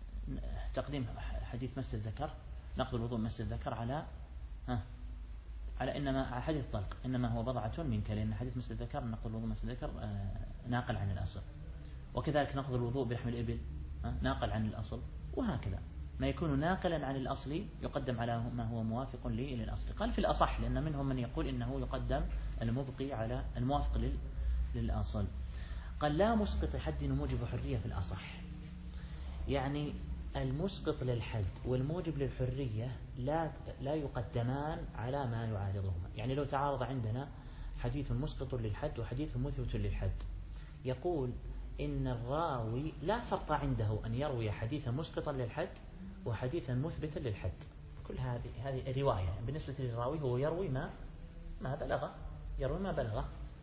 تقديم حديث مس الذكر، نقض الوضوء مس الذكر على ها على إنما على حديث الطلق إنما هو بضعة منك، لأن حديث مسجد الذكر نقض الوضوء مسجد الذكر ناقل عن الأصل، وكذلك نقض الوضوء بلحم الإبل ناقل عن الأصل، وهكذا ما يكون ناقلا عن الأصل يقدم على ما هو موافق للأصل. قال في الأصح، لأن منهم من يقول إنه يقدم المبقي على الموافق للأصل. قال لا مسقط حد وموجب حرية في الأصح، يعني المسقط للحد والموجب للحرية لا لا يقدمان على ما يعارضهما. يعني لو تعارض عندنا حديث مسقط للحد وحديث مثبت للحد، يقول إن الراوي لا فرق عنده أن يروي حديثا مسقطا للحد وحديثا مثبتا للحد، كل هذه هذه رواية بالنسبة للراوي، هو يروي ما ما بلغ، يروي ما بلغ،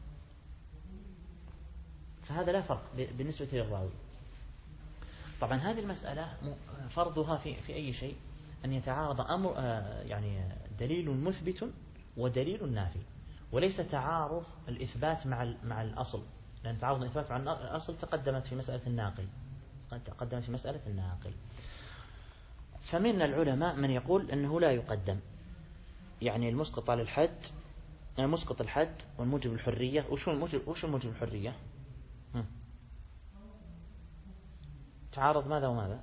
فهذا لا فرق بالنسبة للراوي. طبعا هذه المسألة فرضها في في أي شيء أن يتعارض أمر يعني دليل مثبت ودليل نافي، وليس تعارض الإثبات مع مع الأصل، لأن تعارض الإثبات مع الأصل تقدمت في مسألة الناقل، تقدمت في مسألة الناقل. فمن العلماء من يقول أنه لا يقدم، يعني المسقط على الحد، مسقط الحد والموجب الحرية. وشو الموجب وشو الموجب الحرية؟ هم. تعارض ماذا وماذا؟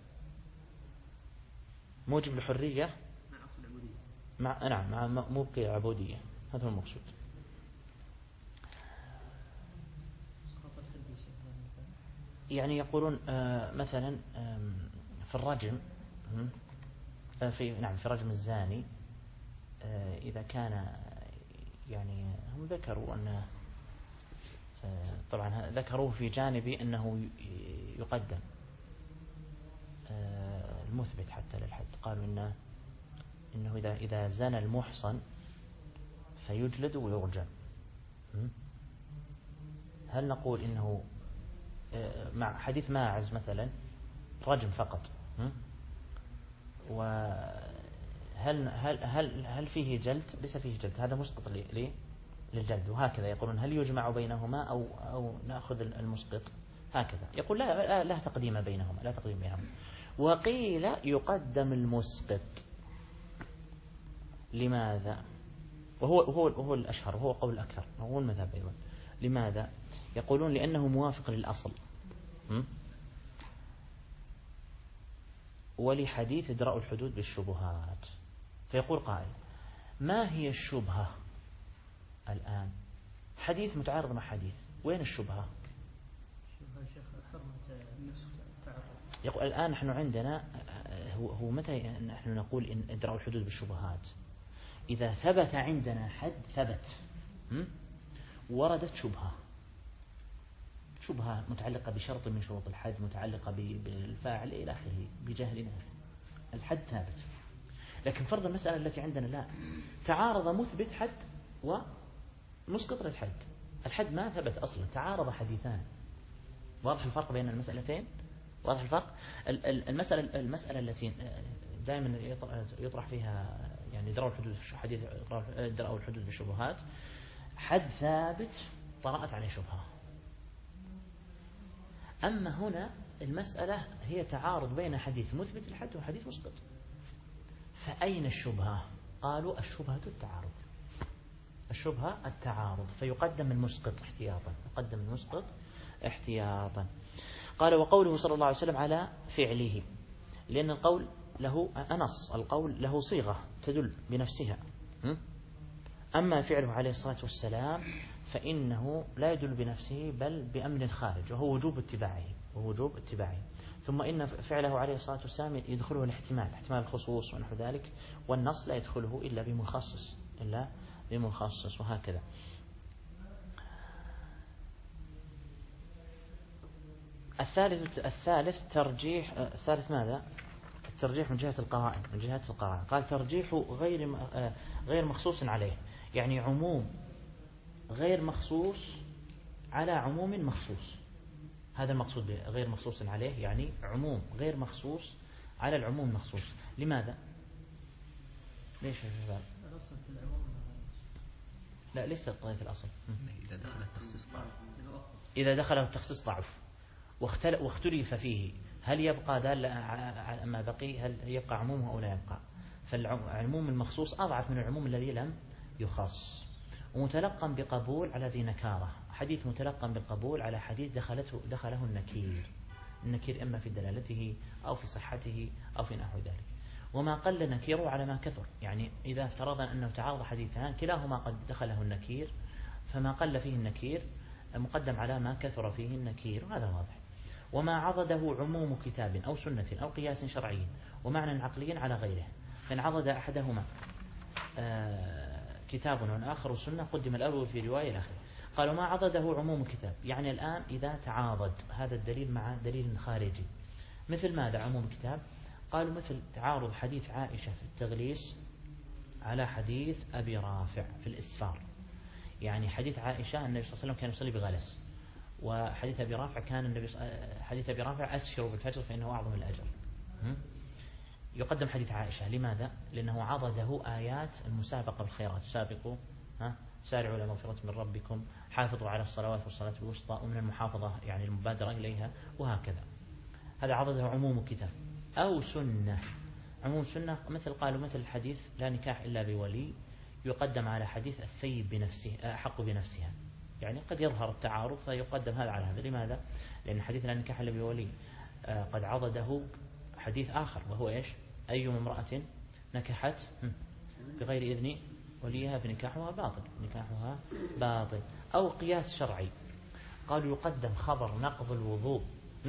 موجب الحرية مع أصل العبودية، مع نعم مع مبقي العبودية، هذا هو المقصود. يعني يقولون آه مثلا آه في الرجم آه في نعم في رجم الزاني آه إذا كان يعني هم ذكروا أن آه طبعا ذكروه في جانب أنه يقدم آه المثبت حتى للحد، قالوا إنه إنه إذا إذا زنى المحصن فيجلد ويرجم. هل نقول إنه مع حديث ماعز مثلا رجم فقط، وهل هل هل هل فيه جلد؟ ليس فيه جلد، هذا مسقط لي للجلد. وهكذا يقولون هل يجمع بينهما أو أو نأخذ المسقط هكذا. يقول لا لا تقديم بينهما، لا تقديم بينهما. وقيل يقدم المسقط. لماذا؟ وهو هو هو الأشهر، وهو قول الأكثر، وهو المذهب أيضا. لماذا؟ يقولون لأنه موافق للأصل، ولحديث إدراء الحدود بالشبهات. فيقول قائل ما هي الشبهة الآن؟ حديث متعارض مع حديث، وين الشبهة؟ يقول الآن نحن عندنا هو, هو متى نحن نقول إن إدراء الحدود بالشبهات؟ إذا ثبت عندنا حد ثبت وردت شبهة، شبهة متعلقة بشرط من شروط الحد، متعلقة بالفاعل إلى آخره، بجهل، الحد ثابت. لكن فرض المسألة التي عندنا لا، تعارض مثبت حد ومسقط للحد، الحد ما ثبت أصلا، تعارض حديثان. واضح الفرق بين المسألتين؟ واضح الفرق؟ المسألة المسألة التي دائما يطرح فيها يعني إدراء الحدود حديث إدراء الحدود بالشبهات، حد ثابت طرأت عليه شبهة. أما هنا المسألة هي تعارض بين حديث مثبت الحد وحديث مسقط، فأين الشبهة؟ قالوا الشبهة التعارض، الشبهة التعارض، فيقدم المسقط احتياطا، يقدم المسقط احتياطا. قال وقوله صلى الله عليه وسلم على فعله، لأن القول له نص، القول له صيغة تدل بنفسها، أما فعله عليه الصلاة والسلام فإنه لا يدل بنفسه بل بأمر خارج، وهو وجوب اتباعه، وهو وجوب اتباعه. ثم إن فعله عليه الصلاة والسلام يدخله الاحتمال، احتمال الخصوص ونحو ذلك، والنص لا يدخله إلا بمخصص، إلا بمخصص، وهكذا. الثالث الثالث ترجيح الثالث ماذا؟ الترجيح من جهة القرائن، من جهة القرائن. قال ترجيح غير غير مخصوص عليه، يعني عموم غير مخصوص على عموم مخصوص، هذا المقصود غير مخصوص عليه، يعني عموم غير مخصوص على العموم مخصوص. لماذا؟ ليش يا شباب؟ الأصل في العموم لا ليس قضية الأصل، إذا دخل التخصيص ضعف، إذا دخل التخصيص ضعف واختلف فيه، هل يبقى دال على ما بقي، هل يبقى عمومه أو لا يبقى؟ فالعموم المخصوص أضعف من العموم الذي لم يخص. ومتلقا بقبول على ذي نكارة، حديث متلقا بالقبول على حديث دخلته دخله النكير، النكير إما في دلالته أو في صحته أو في نحو ذلك. وما قل نكيره على ما كثر، يعني إذا افترضنا أنه تعارض حديثان كلاهما قد دخله النكير، فما قل فيه النكير مقدم على ما كثر فيه النكير، وهذا واضح. وما عضده عموم كتاب أو سنة أو قياس شرعي ومعنى عقلي على غيره، فإن عضد أحدهما كتاب والآخر سنة قدم الأول في رواية الآخر. قالوا ما عضده عموم كتاب، يعني الآن إذا تعاضد هذا الدليل مع دليل خارجي، مثل ماذا عموم كتاب؟ قالوا مثل تعارض حديث عائشة في التغليس على حديث أبي رافع في الإسفار. يعني حديث عائشة النبي صلى الله عليه وسلم كان يصلي بغلس، وحديث أبي رافع كان النبي حديث أبي رافع أسفر بالفجر فإنه أعظم الأجر. يقدم حديث عائشة، لماذا؟ لأنه عضده آيات المسابقة بالخيرات، سابقوا ها سارعوا إلى مغفرة من ربكم، حافظوا على الصلوات والصلاة الوسطى، ومن المحافظة يعني المبادرة إليها، وهكذا. هذا عضده عموم كتاب أو سنة. عموم سنة مثل قالوا مثل الحديث لا نكاح إلا بولي، يقدم على حديث الثيب بنفسه أحق بنفسها، يعني قد يظهر التعارض فيقدم هذا على هذا. لماذا؟ لأن حديث لا نكاح إلا بولي قد عضده حديث آخر، وهو إيش؟ أي امرأة نكحت بغير إذن وليها فنكاحها باطل، نكاحها باطل. أو قياس شرعي، قالوا يقدم خبر نقض الوضوء،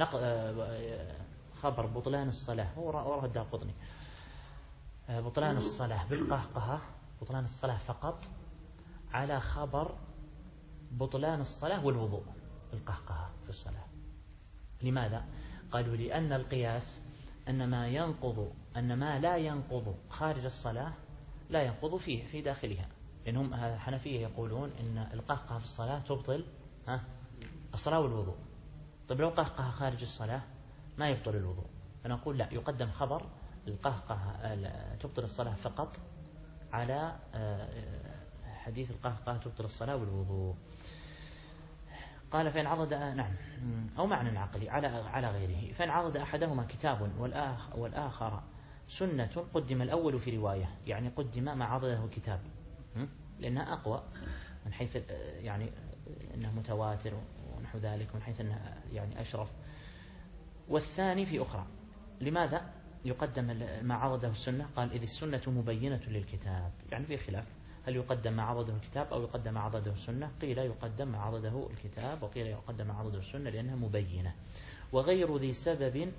خبر بطلان الصلاة، هو وراه الدارقطني، بطلان الصلاة بالقهقهة، بطلان الصلاة فقط، على خبر بطلان الصلاة والوضوء بالقهقهة في الصلاة. لماذا؟ قالوا لأن القياس أن ما ينقض أن ما لا ينقض خارج الصلاة لا ينقض فيه في داخلها، لأنهم حنفية يقولون إن القهقهة في الصلاة تبطل ها الصلاة والوضوء. طيب لو قهقهة خارج الصلاة ما يبطل الوضوء، فنقول لا، يقدم خبر القهقهة تبطل الصلاة فقط على حديث القهقهة تبطل الصلاة والوضوء. قال فإن عضد نعم أو معنى عقلي على على غيره، فإن عضد أحدهما كتاب والآخر, والآخر سنة قدم الأول في رواية، يعني قدم ما عضده كتاب لأنها أقوى من حيث يعني أنه متواتر ونحو ذلك، من حيث أنه يعني أشرف، والثاني في أخرى. لماذا يقدم ما عضده السنة؟ قال إذ السنة مبينة للكتاب، يعني في خلاف هل يقدم ما عضده الكتاب أو يقدم ما عضده السنة. قيل يقدم ما عضده الكتاب، وقيل يقدم ما عضده السنة لأنها مبينة. وغير ذي سبب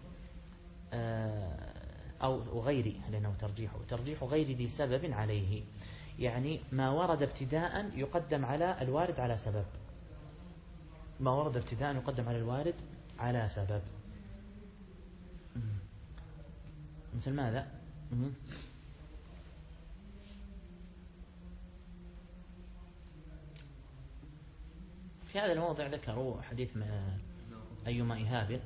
أو غير، لأنه ترجيح ترجيح غير ذي سبب عليه، يعني ما ورد ابتداء يقدم على الوارد على سبب، ما ورد ابتداء يقدم على الوارد على سبب. مثل ماذا؟ في هذا الموضع ذكروا حديث ما أيما إهاب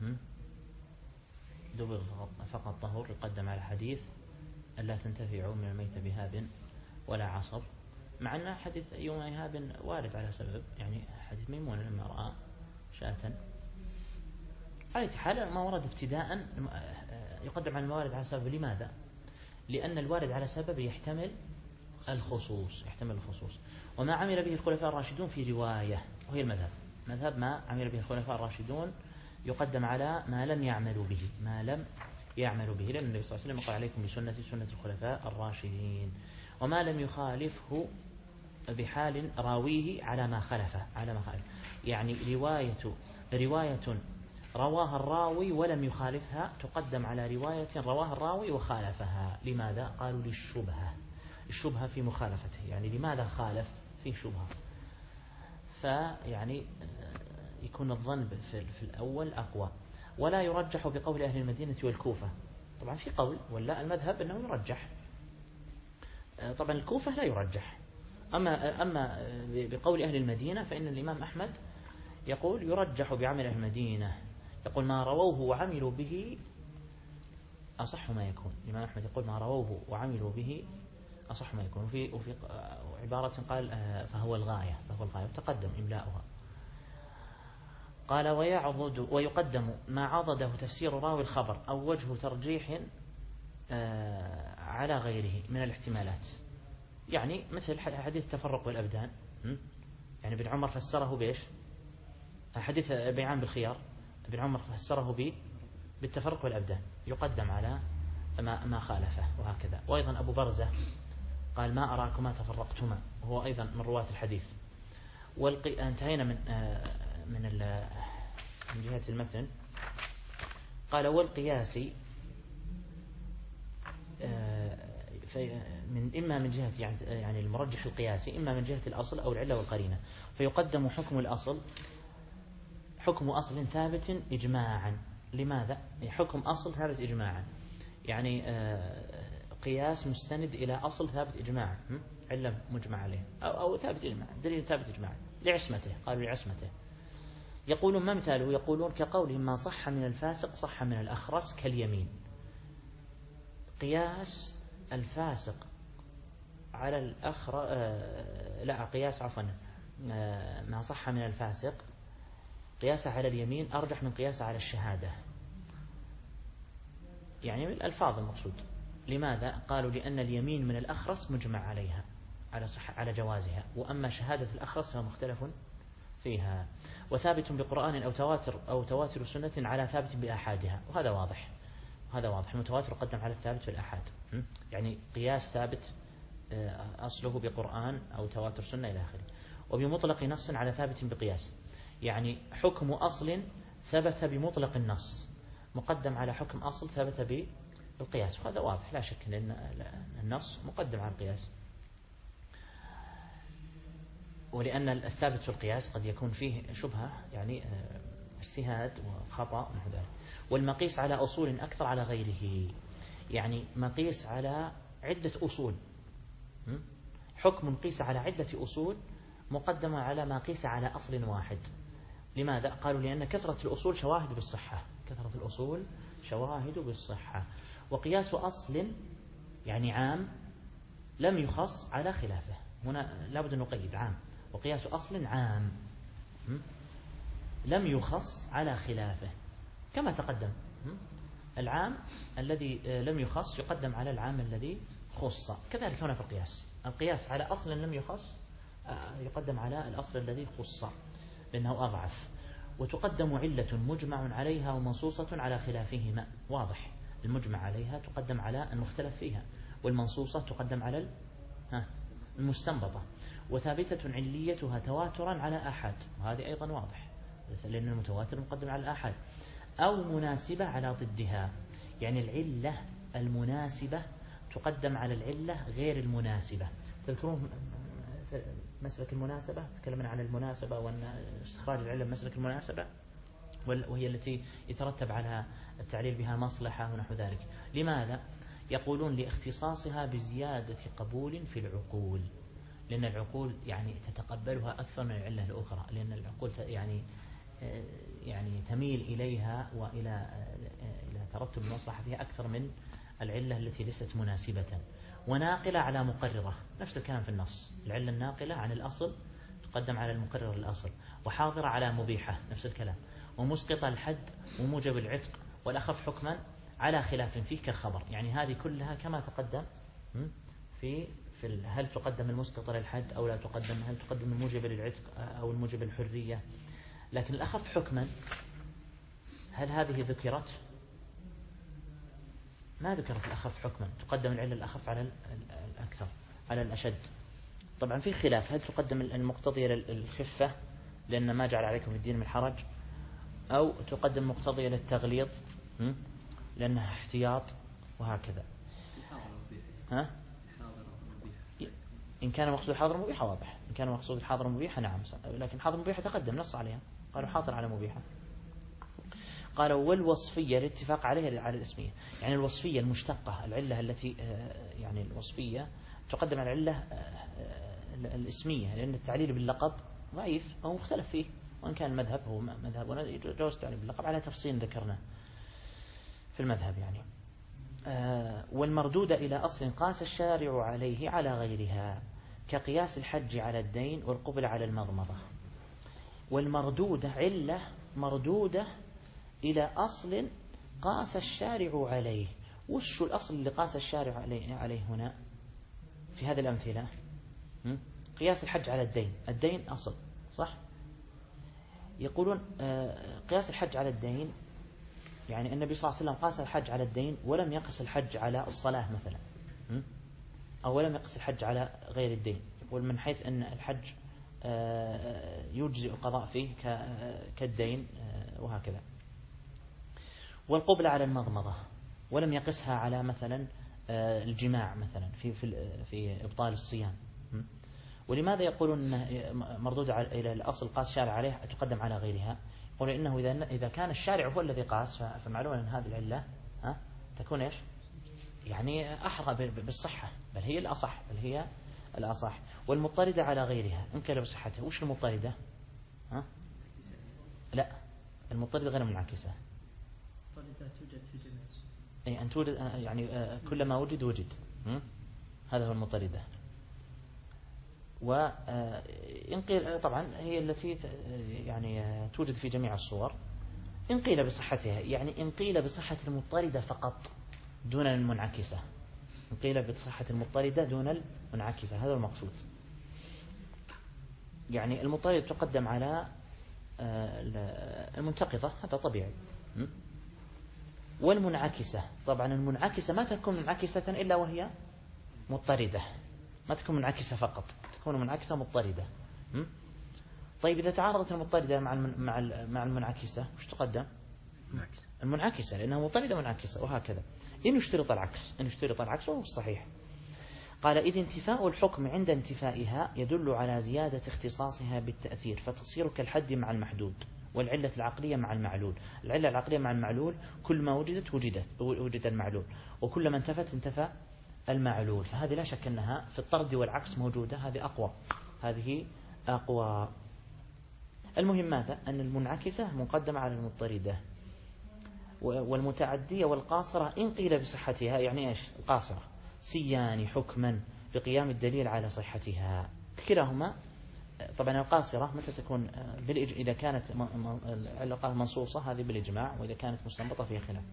دبغ فقط طهور يقدم على حديث ألا تنتفعوا من الميت بهاب ولا عصب، مع أن حديث أيما إهاب وارد على سبب، يعني حديث ميمون لما رأى شاة. على حال ما ورد ابتداء يقدم على الموارد على سبب. لماذا؟ لأن الوارد على سبب يحتمل الخصوص، يحتمل الخصوص. وما عمل به الخلفاء الراشدون في رواية، وهي المذهب، مذهب ما عمل به الخلفاء الراشدون يقدم على ما لم يعملوا به، ما لم يعملوا به، لأن النبي صلى الله عليه وسلم قال عليكم بسنة سنة الخلفاء الراشدين. وما لم يخالفه بحال راويه على ما خلفه، على ما خلف، يعني رواية رواية رواها الراوي ولم يخالفها تقدم على رواية رواها الراوي وخالفها. لماذا؟ قالوا للشبهة، الشبهة في مخالفته، يعني لماذا خالف؟ فيه شبهة، فيعني يكون الظن في الأول أقوى. ولا يرجح بقول أهل المدينة والكوفة، طبعا في قول ولا المذهب أنه يرجح، طبعا الكوفة لا يرجح. أما أما بقول أهل المدينة فإن الإمام أحمد يقول يرجح بعمل أهل المدينة، يقول ما رووه وعملوا به أصح ما يكون. الإمام أحمد يقول ما رووه وعملوا به أصح ما يكون. وفي وفي عبارة قال فهو الغاية، فهو الغاية، وتقدم إملاؤها. قال ويعضد ويقدم ما عضده تفسير راوي الخبر أو وجه ترجيح على غيره من الاحتمالات. يعني مثل حديث التفرق بالأبدان، يعني ابن عمر فسره بإيش؟ حديث بيعان بالخيار ابن عمر فسره ب بالتفرق بالأبدان، يقدم على ما ما خالفه وهكذا. وأيضا أبو برزة قال ما أراكما تفرقتما، وهو أيضا من رواة الحديث. والقي... انتهينا من من من جهة المتن. قال والقياس من إما من جهة يعني المرجح القياسي، إما من جهة الأصل أو العلة والقرينة. فيقدم حكم الأصل، حكم أصل ثابت إجماعا. لماذا؟ حكم أصل ثابت إجماعا، يعني قياس مستند إلى أصل ثابت إجماعا، علة مجمع عليه أو, أو ثابت إجماعا، دليل ثابت إجماعا لعصمته. قالوا لعصمته. يقولون ما مثاله؟ يقولون كقولهم ما صح من الفاسق صح من الأخرس كاليمين. قياس الفاسق على الأخر آه لا قياس عفوا آه ما صح من الفاسق قياسه على اليمين أرجح من قياسه على الشهادة، يعني من الألفاظ المقصود. لماذا؟ قالوا لأن اليمين من الأخرس مجمع عليها على صح على جوازها، وأما شهادة الأخرس فهو مختلف فيها، وثابت بقرآن أو تواتر أو تواتر سنة على ثابت بأحادها. وهذا واضح، هذا واضح. المتواتر قدم على الثابت بالأحاد، يعني قياس ثابت أصله بقرآن أو تواتر سنة إلى آخره. وبمطلق نص على ثابت بقياس، يعني حكم أصل ثبت بمطلق النص مقدم على حكم أصل ثبت بالقياس. وهذا واضح لا شك، لأن النص مقدم على القياس، ولأن الثابت في القياس قد يكون فيه شبهة، يعني اجتهاد وخطأ ونحو ذلك. والمقيس على أصول أكثر على غيره، يعني مقيس على عدة أصول، حكم قيس على عدة أصول مقدمة على ما قيس على أصل واحد. لماذا؟ قالوا لأن كثرة الأصول شواهد بالصحة، كثرة الأصول شواهد بالصحة. وقياس أصل يعني عام لم يخص على خلافه، هنا لابد أن نقيد عام. وقياس أصل عام لم يخص على خلافه كما تقدم. العام الذي لم يخص يقدم على العام الذي خص. كذلك هنا في القياس، القياس على أصل لم يخص يقدم على الأصل الذي خص لأنه أضعف. وتقدم علة مجمع عليها ومنصوصة على خلافهما. واضح، المجمع عليها تقدم على المختلف فيها، والمنصوصة تقدم على المستنبطة. وثابتة عليتها تواترا على آحاد، وهذه أيضا واضح لأن المتواتر مقدم على الآحاد. أو مناسبة على ضدها، يعني العلة المناسبة تقدم على العلة غير المناسبة. تذكرون مسلك المناسبة، تكلمنا عن المناسبة وأن استخراج العلة بمسلك المناسبة، وهي التي يترتب على التعليل بها مصلحة ونحو ذلك. لماذا؟ يقولون لاختصاصها بزيادة قبول في العقول، لأن العقول يعني تتقبلها أكثر من العلة الأخرى، لأن العقول يعني يعني تميل إليها وإلى إلى ترتب المصلحة فيها أكثر من العلة التي ليست مناسبة. وناقلة على مقررة، نفس الكلام في النص، العلة الناقلة عن الأصل تقدم على المقرر الأصل. وحاضرة على مبيحة، نفس الكلام. ومسقطة الحد وموجب العتق والأخف حكما على خلاف فيه كالخبر. يعني هذه كلها كما تقدم في في هل تقدم المسقطة للحد أو لا تقدم، هل تقدم الموجب للعتق أو الموجب الحرية. لكن الأخف حكما هل هذه ذكرت؟ ما ذكرت الأخف حكما، تقدم العلة الأخف على الأكثر على الأشد. طبعا في خلاف، هل تقدم المقتضية للخفة لأن ما جعل عليكم في الدين من حرج، أو تقدم مقتضية للتغليظ لأنها احتياط، وهكذا. ها؟ إن كان مقصود الحاضر مبيحة واضح، إن كان مقصود الحاضر مبيحة نعم، لكن حاضر مبيحة تقدم نص عليها، قالوا حاضر على مبيحة. قالوا والوصفية الاتفاق عليها على الاسمية، يعني الوصفية المشتقة، العلة التي يعني الوصفية تقدم على العلة الاسمية، لأن التعليل باللقب ضعيف أو مختلف فيه، وإن كان المذهب هو مذهب وجوز التعليل باللقب على تفصيل ذكرنا في المذهب يعني. والمردودة إلى أصل قاس الشارع عليه على غيرها، كقياس الحج على الدين والقبل على المضمضة. والمردودة علة مردودة إلى أصل قاس الشارع عليه. وش الأصل اللي قاس الشارع عليه, عليه هنا؟ في هذه الأمثلة قياس الحج على الدين. الدين أصل صح؟ يقولون قياس الحج على الدين، يعني النبي صلى الله عليه وسلم قاس الحج على الدين ولم يقس الحج على الصلاة مثلا، أو لم يقس الحج على غير الدين. يقول من حيث أن الحج يجزئ القضاء فيه كالدين وهكذا. والقبلة على المضمضة، ولم يقسها على مثلا الجماع مثلا في في في إبطال الصيام. ولماذا يقولون أنه مردود إلى الأصل قاس الشارع عليه تقدم على غيرها؟ يقول إنه إذا إذا كان الشارع هو الذي قاس فمعلوم أن هذه العلة ها تكون إيش؟ يعني أحرى بالصحة، بل هي الأصح، بل هي الأصح. والمضطردة على غيرها إن كان بصحتها. وش المضطردة؟ ها؟ لا، المضطردة غير منعكسة. المضطردة توجد في جميع الصور. أي أن توجد، يعني كلما وجد وجد. هذا هو المضطردة. وإن قيل طبعا هي التي يعني توجد في جميع الصور. إن قيل بصحتها، يعني إن قيل بصحة المضطردة فقط دون المنعكسة. إن قيل بصحة المضطردة دون المنعكسة، هذا المقصود. يعني المضطردة تقدم على المنتقطة، هذا طبيعي. والمنعكسة، طبعا المنعكسة ما تكون منعكسة إلا وهي مضطردة، ما تكون منعكسة فقط، تكون منعكسة مضطردة. طيب إذا تعارضت المضطردة مع مع مع المنعكسة وش تقدم؟ المنعكسة، لأنها مضطردة منعكسة، وهكذا. إن اشترط العكس، إن اشترط العكس وهو الصحيح. قال إذ انتفاء الحكم عند انتفائها يدل على زيادة اختصاصها بالتأثير، فتصير كالحد مع المحدود، والعلة العقلية مع المعلول. العلة العقلية مع المعلول كل ما وجدت وجدت وجد المعلول، وكل ما انتفت انتفى المعلول. فهذه لا شك أنها في الطرد والعكس موجودة، هذه أقوى، هذه أقوى. المهم ماذا؟ أن المنعكسة مقدمة على المضطردة. والمتعدية والقاصرة إن قيل بصحتها، يعني إيش القاصرة؟ سيان حكما بقيام الدليل على صحتها. كلاهما طبعا القاصرة متى تكون؟ إذا كانت العلاقة منصوصة هذه بالإجماع، وإذا كانت مستنبطة فيها خلاف.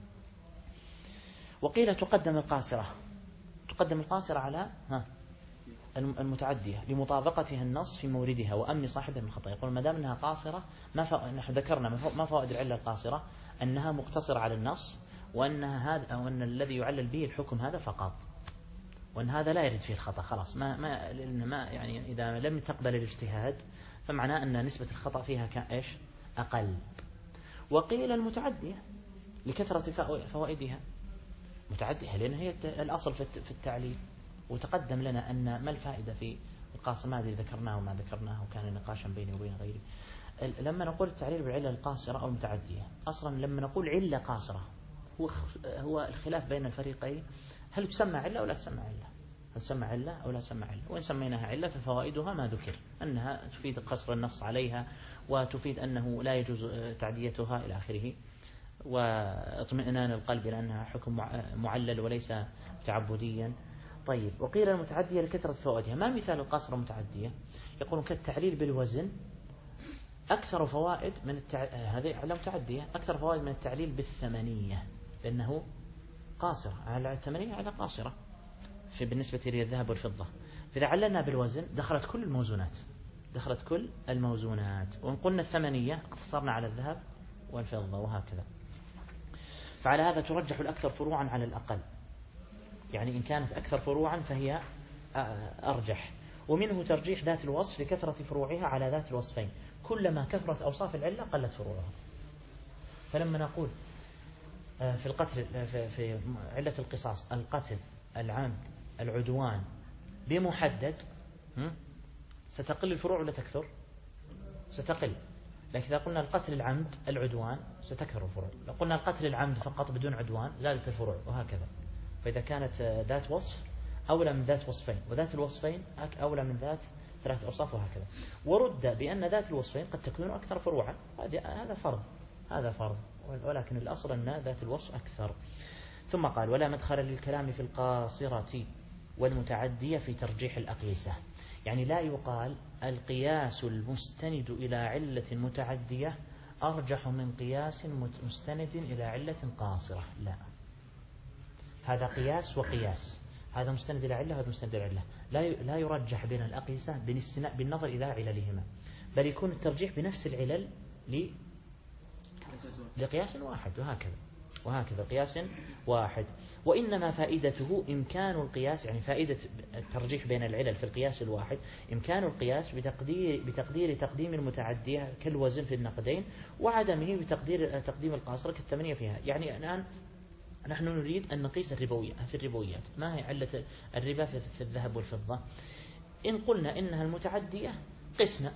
وقيل تقدم القاصرة، تقدم القاصرة على ها المتعدية لمطابقتها النص في موردها وأمن صاحبها من الخطأ. يقول ما دام أنها قاصرة، ما ف... نحن ذكرنا ما فوائد العلة القاصرة؟ أنها مقتصرة على النص، وأنها هذا، أو أن الذي يعلل به الحكم هذا فقط، وأن هذا لا يرد فيه الخطأ. خلاص ما ما لأن ما يعني إذا لم تقبل الاجتهاد فمعناه أن نسبة الخطأ فيها كإيش أقل. وقيل المتعدية لكثرة فوائدها، متعدية لأن هي الأصل في التعليل. وتقدم لنا أن ما الفائدة في القاصر، ما أدري ذكرناه وما ذكرناه، وكان نقاشا بيني وبين غيري. لما نقول التعليل بالعلة القاصرة أو المتعدية، أصلا لما نقول علة قاصرة هو هو الخلاف بين الفريقين، هل تسمى علة أو لا تسمى علة؟ هل تسمى علة أو لا تسمى علة؟ وإن سميناها علة ففوائدها ما ذكر، أنها تفيد قصر النص عليها، وتفيد أنه لا يجوز تعديتها إلى آخره، واطمئنان القلب لأنها حكم معلل وليس تعبديا. طيب وقيل المتعدية لكثرة فوائدها. ما مثال القاصرة المتعدية؟ يقولون كالتعليل بالوزن أكثر فوائد من التع... هذه علة متعدية أكثر فوائد من التعليل بالثمانية، لأنه قاصر على الثمانية على قاصرة في بالنسبة للذهب والفضة. فإذا عللنا بالوزن دخلت كل الموزونات، دخلت كل الموزونات. وإن قلنا الثمانية اقتصرنا على الذهب والفضة، وهكذا. فعلى هذا ترجح الأكثر فروعا على الأقل، يعني إن كانت أكثر فروعا فهي أرجح. ومنه ترجيح ذات الوصف لكثرة فروعها على ذات الوصفين، كلما كثرت أوصاف العلة قلت فروعها. فلما نقول في القتل في علة القصاص القتل العمد العدوان بمحدد، ستقل الفروع ولا تكثر؟ ستقل. لكن إذا قلنا القتل العمد العدوان ستكثر الفروع. لو قلنا القتل العمد فقط بدون عدوان زادت الفروع، وهكذا. فإذا كانت ذات وصف أولى من ذات وصفين، وذات الوصفين أولى من ذات ثلاث أوصاف، وهكذا. ورد بأن ذات الوصفين قد تكون أكثر فروعا، هذا فرض، هذا فرض، ولكن الأصل أن ذات الوصف أكثر. ثم قال ولا مدخل للكلام في القاصرة والمتعدية في ترجيح الأقيسة. يعني لا يقال القياس المستند إلى علة متعدية أرجح من قياس مستند إلى علة قاصرة، لا، هذا قياس وقياس. هذا مستند إلى علة وهذا مستند إلى علة، لا لا يرجح بين الأقيسة بالنظر إلى عللهما، بل يكون الترجيح بنفس العلل لقياس واحد، وهكذا وهكذا قياس واحد. وإنما فائدته إمكان القياس، يعني فائدة الترجيح بين العلل في القياس الواحد إمكان القياس بتقدير بتقدير تقديم المتعدية كالوزن في النقدين، وعدمه بتقدير تقديم القاصرة كالثمانية فيها. يعني الآن نحن نريد أن نقيس الربوية في الربويات، ما هي علة الربا في الذهب والفضة؟ إن قلنا إنها المتعدية قسنا،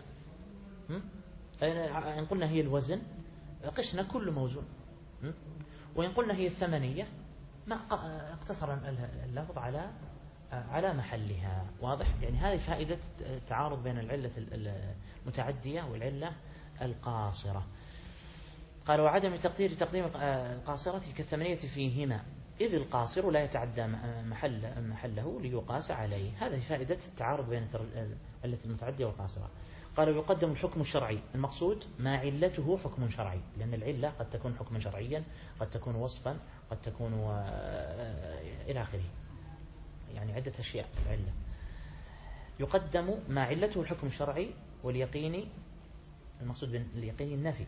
إن قلنا هي الوزن قسنا كل موزون، وإن قلنا هي الثمنية ما اقتصر اللفظ على على محلها. واضح؟ يعني هذه فائدة التعارض بين العلة المتعدية والعلة القاصرة. قال وعدم تقدير تقديم القاصرة كالثمنية فيهما، إذ القاصر لا يتعدى محل محله ليقاس عليه. هذه فائدة التعارض بين العلة المتعدية والقاصرة. قال ويقدم الحكم الشرعي، المقصود ما علته حكم شرعي، لأن العلة قد تكون حكما شرعيا، قد تكون وصفا، قد تكون إلى آخره، يعني عدة أشياء العلة. يقدم ما علته الحكم الشرعي واليقيني، المقصود باليقيني النفي،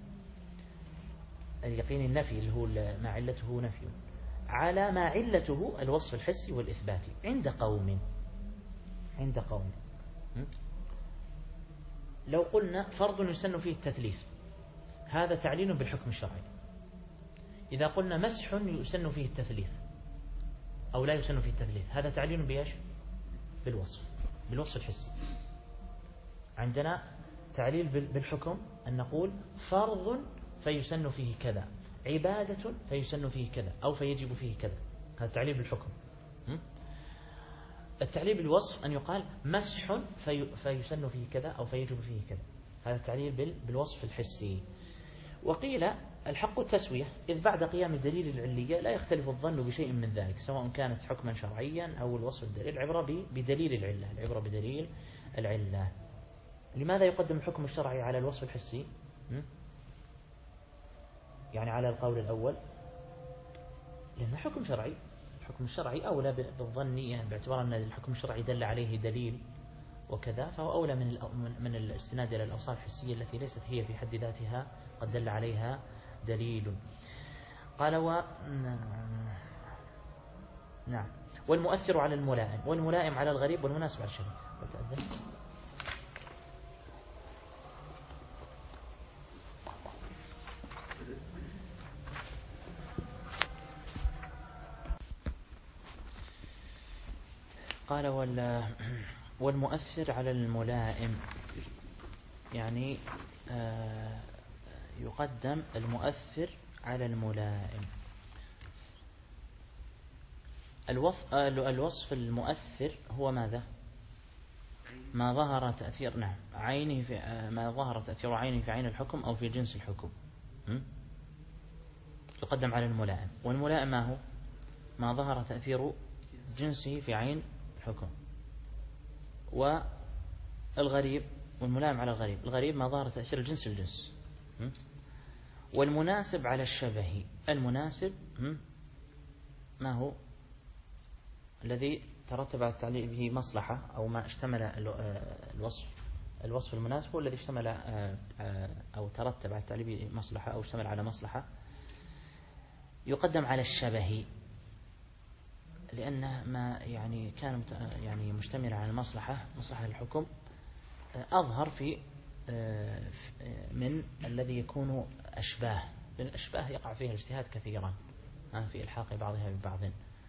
اليقيني النفي اللي هو ما علته نفي، على ما علته الوصف الحسي والإثباتي عند قوم عند قوم لو قلنا فرض يسن فيه التثليث، هذا تعليل بالحكم الشرعي. إذا قلنا مسح يسن فيه التثليث أو لا يسن فيه التثليث، هذا تعليل بإيش؟ بالوصف، بالوصف الحسي. عندنا تعليل بالحكم أن نقول فرض فيسن فيه كذا، عبادة فيسن فيه كذا، أو فيجب فيه كذا، هذا تعليل بالحكم. التعليل بالوصف أن يقال مسح في فيسن فيه كذا أو فيجب فيه كذا، هذا التعليل بالوصف الحسي. وقيل الحق التسوية، إذ بعد قيام الدليل العلية لا يختلف الظن بشيء من ذلك، سواء كانت حكما شرعيا أو الوصف الدليل، العبرة بدليل العلة، العبرة بدليل العلة. لماذا يقدم الحكم الشرعي على الوصف الحسي؟ يعني على القول الأول، لأنه حكم شرعي، الحكم الشرعي أولى بالظنية، باعتبار أن الحكم الشرعي دل عليه دليل وكذا، فهو أولى من من الاستناد إلى الأوصاف الحسية التي ليست هي في حد ذاتها قد دل عليها دليل. قال و نعم والمؤثر على الملائم، والملائم على الغريب، والمناسب على الشبيه. قال والمؤثر على الملائم، يعني آه يقدم المؤثر على الملائم. الوصف المؤثر هو ماذا؟ ما ظهر تأثير نعم عينه في ما ظهر تأثير عينه في عين الحكم أو في جنس الحكم، يقدم على الملائم. والملائم ما هو؟ ما ظهر تأثير جنسه في عين الحكم. والغريب، والملائم على الغريب، الغريب ما ظهر تأثير الجنس الجنس. والمناسب على الشبه، المناسب ما هو؟ الذي ترتب على التعليق به مصلحة، أو ما اشتمل الوصف الوصف المناسب هو الذي اشتمل أو ترتب على التعليق به مصلحة أو اشتمل على مصلحة، يقدم على الشبه، لأنه ما يعني كان يعني مشتمل على المصلحة، مصلحة الحكم، أظهر في من الذي يكون أشباه، لأن الأشباه يقع فيها الاجتهاد كثيرا في إلحاق بعضها ببعض،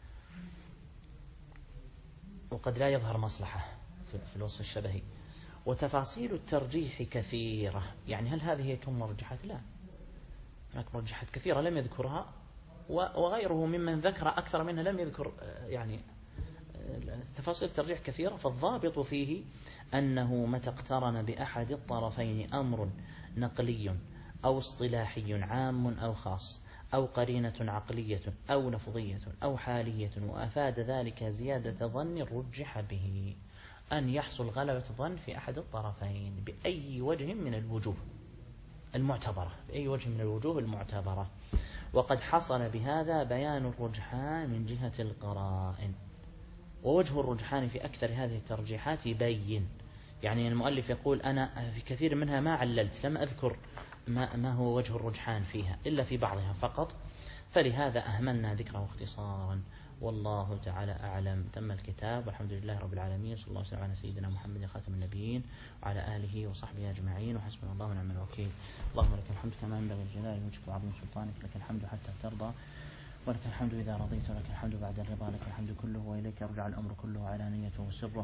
وقد لا يظهر مصلحة في الوصف الشبهي. وتفاصيل الترجيح كثيرة، يعني هل هذه يكون مرجحات؟ لا، هناك مرجحات كثيرة لم يذكرها، وغيره ممن ذكر أكثر منها لم يذكر، يعني تفاصيل الترجيح كثيرة. فالضابط فيه أنه متى اقترن بأحد الطرفين أمر نقلي أو اصطلاحي عام أو خاص، أو قرينة عقلية أو لفظية أو حالية، وأفاد ذلك زيادة ظن رجح به، أن يحصل غلبة الظن في أحد الطرفين بأي وجه من الوجوه المعتبرة، بأي وجه من الوجوه المعتبرة. وقد حصل بهذا بيان الرجحان من جهة القرائن، ووجه الرجحان في أكثر هذه الترجيحات يبين، يعني المؤلف يقول أنا في كثير منها ما عللت، لم أذكر ما, ما هو وجه الرجحان فيها إلا في بعضها فقط، فلهذا أهملنا ذكره اختصارا. والله تعالى أعلم. تم الكتاب، والحمد لله رب العالمين، صلى الله وسلم على سيدنا محمد خاتم النبيين وعلى آله وصحبه أجمعين، وحسبنا الله ونعم الوكيل. اللهم لك الحمد كما ينبغي الجلال وجهك وعظيم سلطانك، لك الحمد حتى ترضى، ولك الحمد إذا رضيت، ولك الحمد بعد الرضا، لك الحمد كله وإليك يرجع الأمر كله علانيته وسره.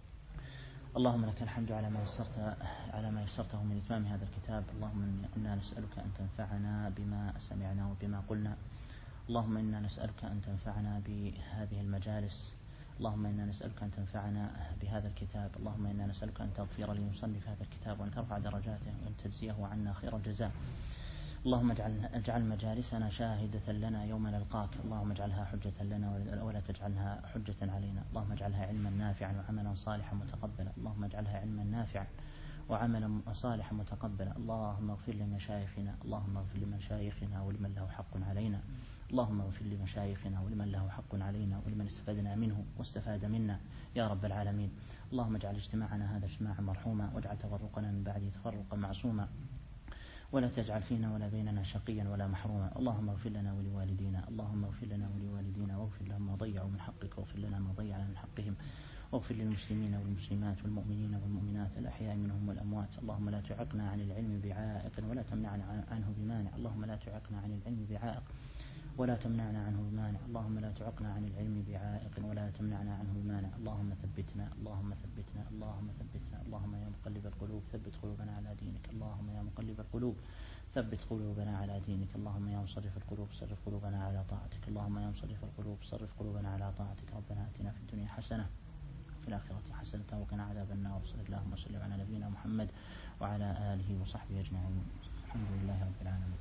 اللهم لك الحمد على ما يسرت على ما يسرته من إتمام هذا الكتاب. اللهم إنا نسألك أن تنفعنا بما سمعنا وبما قلنا. اللهم إنا نسألك أن تنفعنا بهذه المجالس. اللهم إنا نسألك أن تنفعنا بهذا الكتاب. اللهم إنا نسألك أن تغفر لمصنف هذا الكتاب وأن ترفع درجاته وأن تجزيه عنا خير الجزاء. اللهم اجعل اجعل مجالسنا شاهدة لنا يوم نلقاك. اللهم اجعلها حجة لنا ولا تجعلها حجة علينا. اللهم اجعلها علما نافعا وعملا صالحا متقبلا. اللهم اجعلها علما نافعا وعملا صالحا متقبلا. اللهم اغفر لمشايخنا اللهم اغفر لمشايخنا ولمن له حق علينا. اللهم اغفر لمشايخنا ولمن له حق علينا ولمن استفدنا منه واستفاد منا يا رب العالمين. اللهم اجعل اجتماعنا هذا اجتماعا مرحوما، واجعل تفرقنا من بعده تفرقا معصوما، ولا تجعل فينا ولا بيننا شقيا ولا محروما. اللهم اغفر لنا ولوالدينا اللهم اغفر لنا ولوالدينا واغفر لهم ما ضيعوا من حقك، واغفر لنا ما ضيعنا من حقهم، واغفر للمسلمين والمسلمات والمؤمنين والمؤمنات الأحياء منهم والأموات. اللهم لا تعقنا عن العلم بعائق ولا تمنعنا عنه بمانع. اللهم لا تعقنا عن العلم بعائق ولا تمنعنا عنه بمانع. اللهم لا تعقنا عن العلم بعائق ولا تمنعنا عنه بمانع. اللهم ثبتنا اللهم ثبتنا اللهم ثبتنا. اللهم يا مقلب القلوب ثبت قلوبنا على دينك. اللهم يا مقلب القلوب ثبت قلوبنا على دينك. اللهم يا مصرف القلوب صرف قلوبنا على طاعتك. اللهم يا مصرف القلوب صرف قلوبنا على طاعتك. ربنا آتنا في الدنيا حسنة في الآخرة حسنة وقنا عذاب النار. وصلى اللهم وسلم على نبينا محمد وعلى آله وصحبه أجمعين. الحمد لله رب العالمين.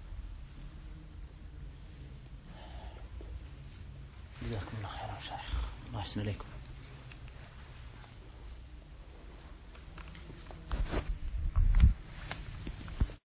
جزاكم الله خيرا شيخ. الله يحسن إليكم.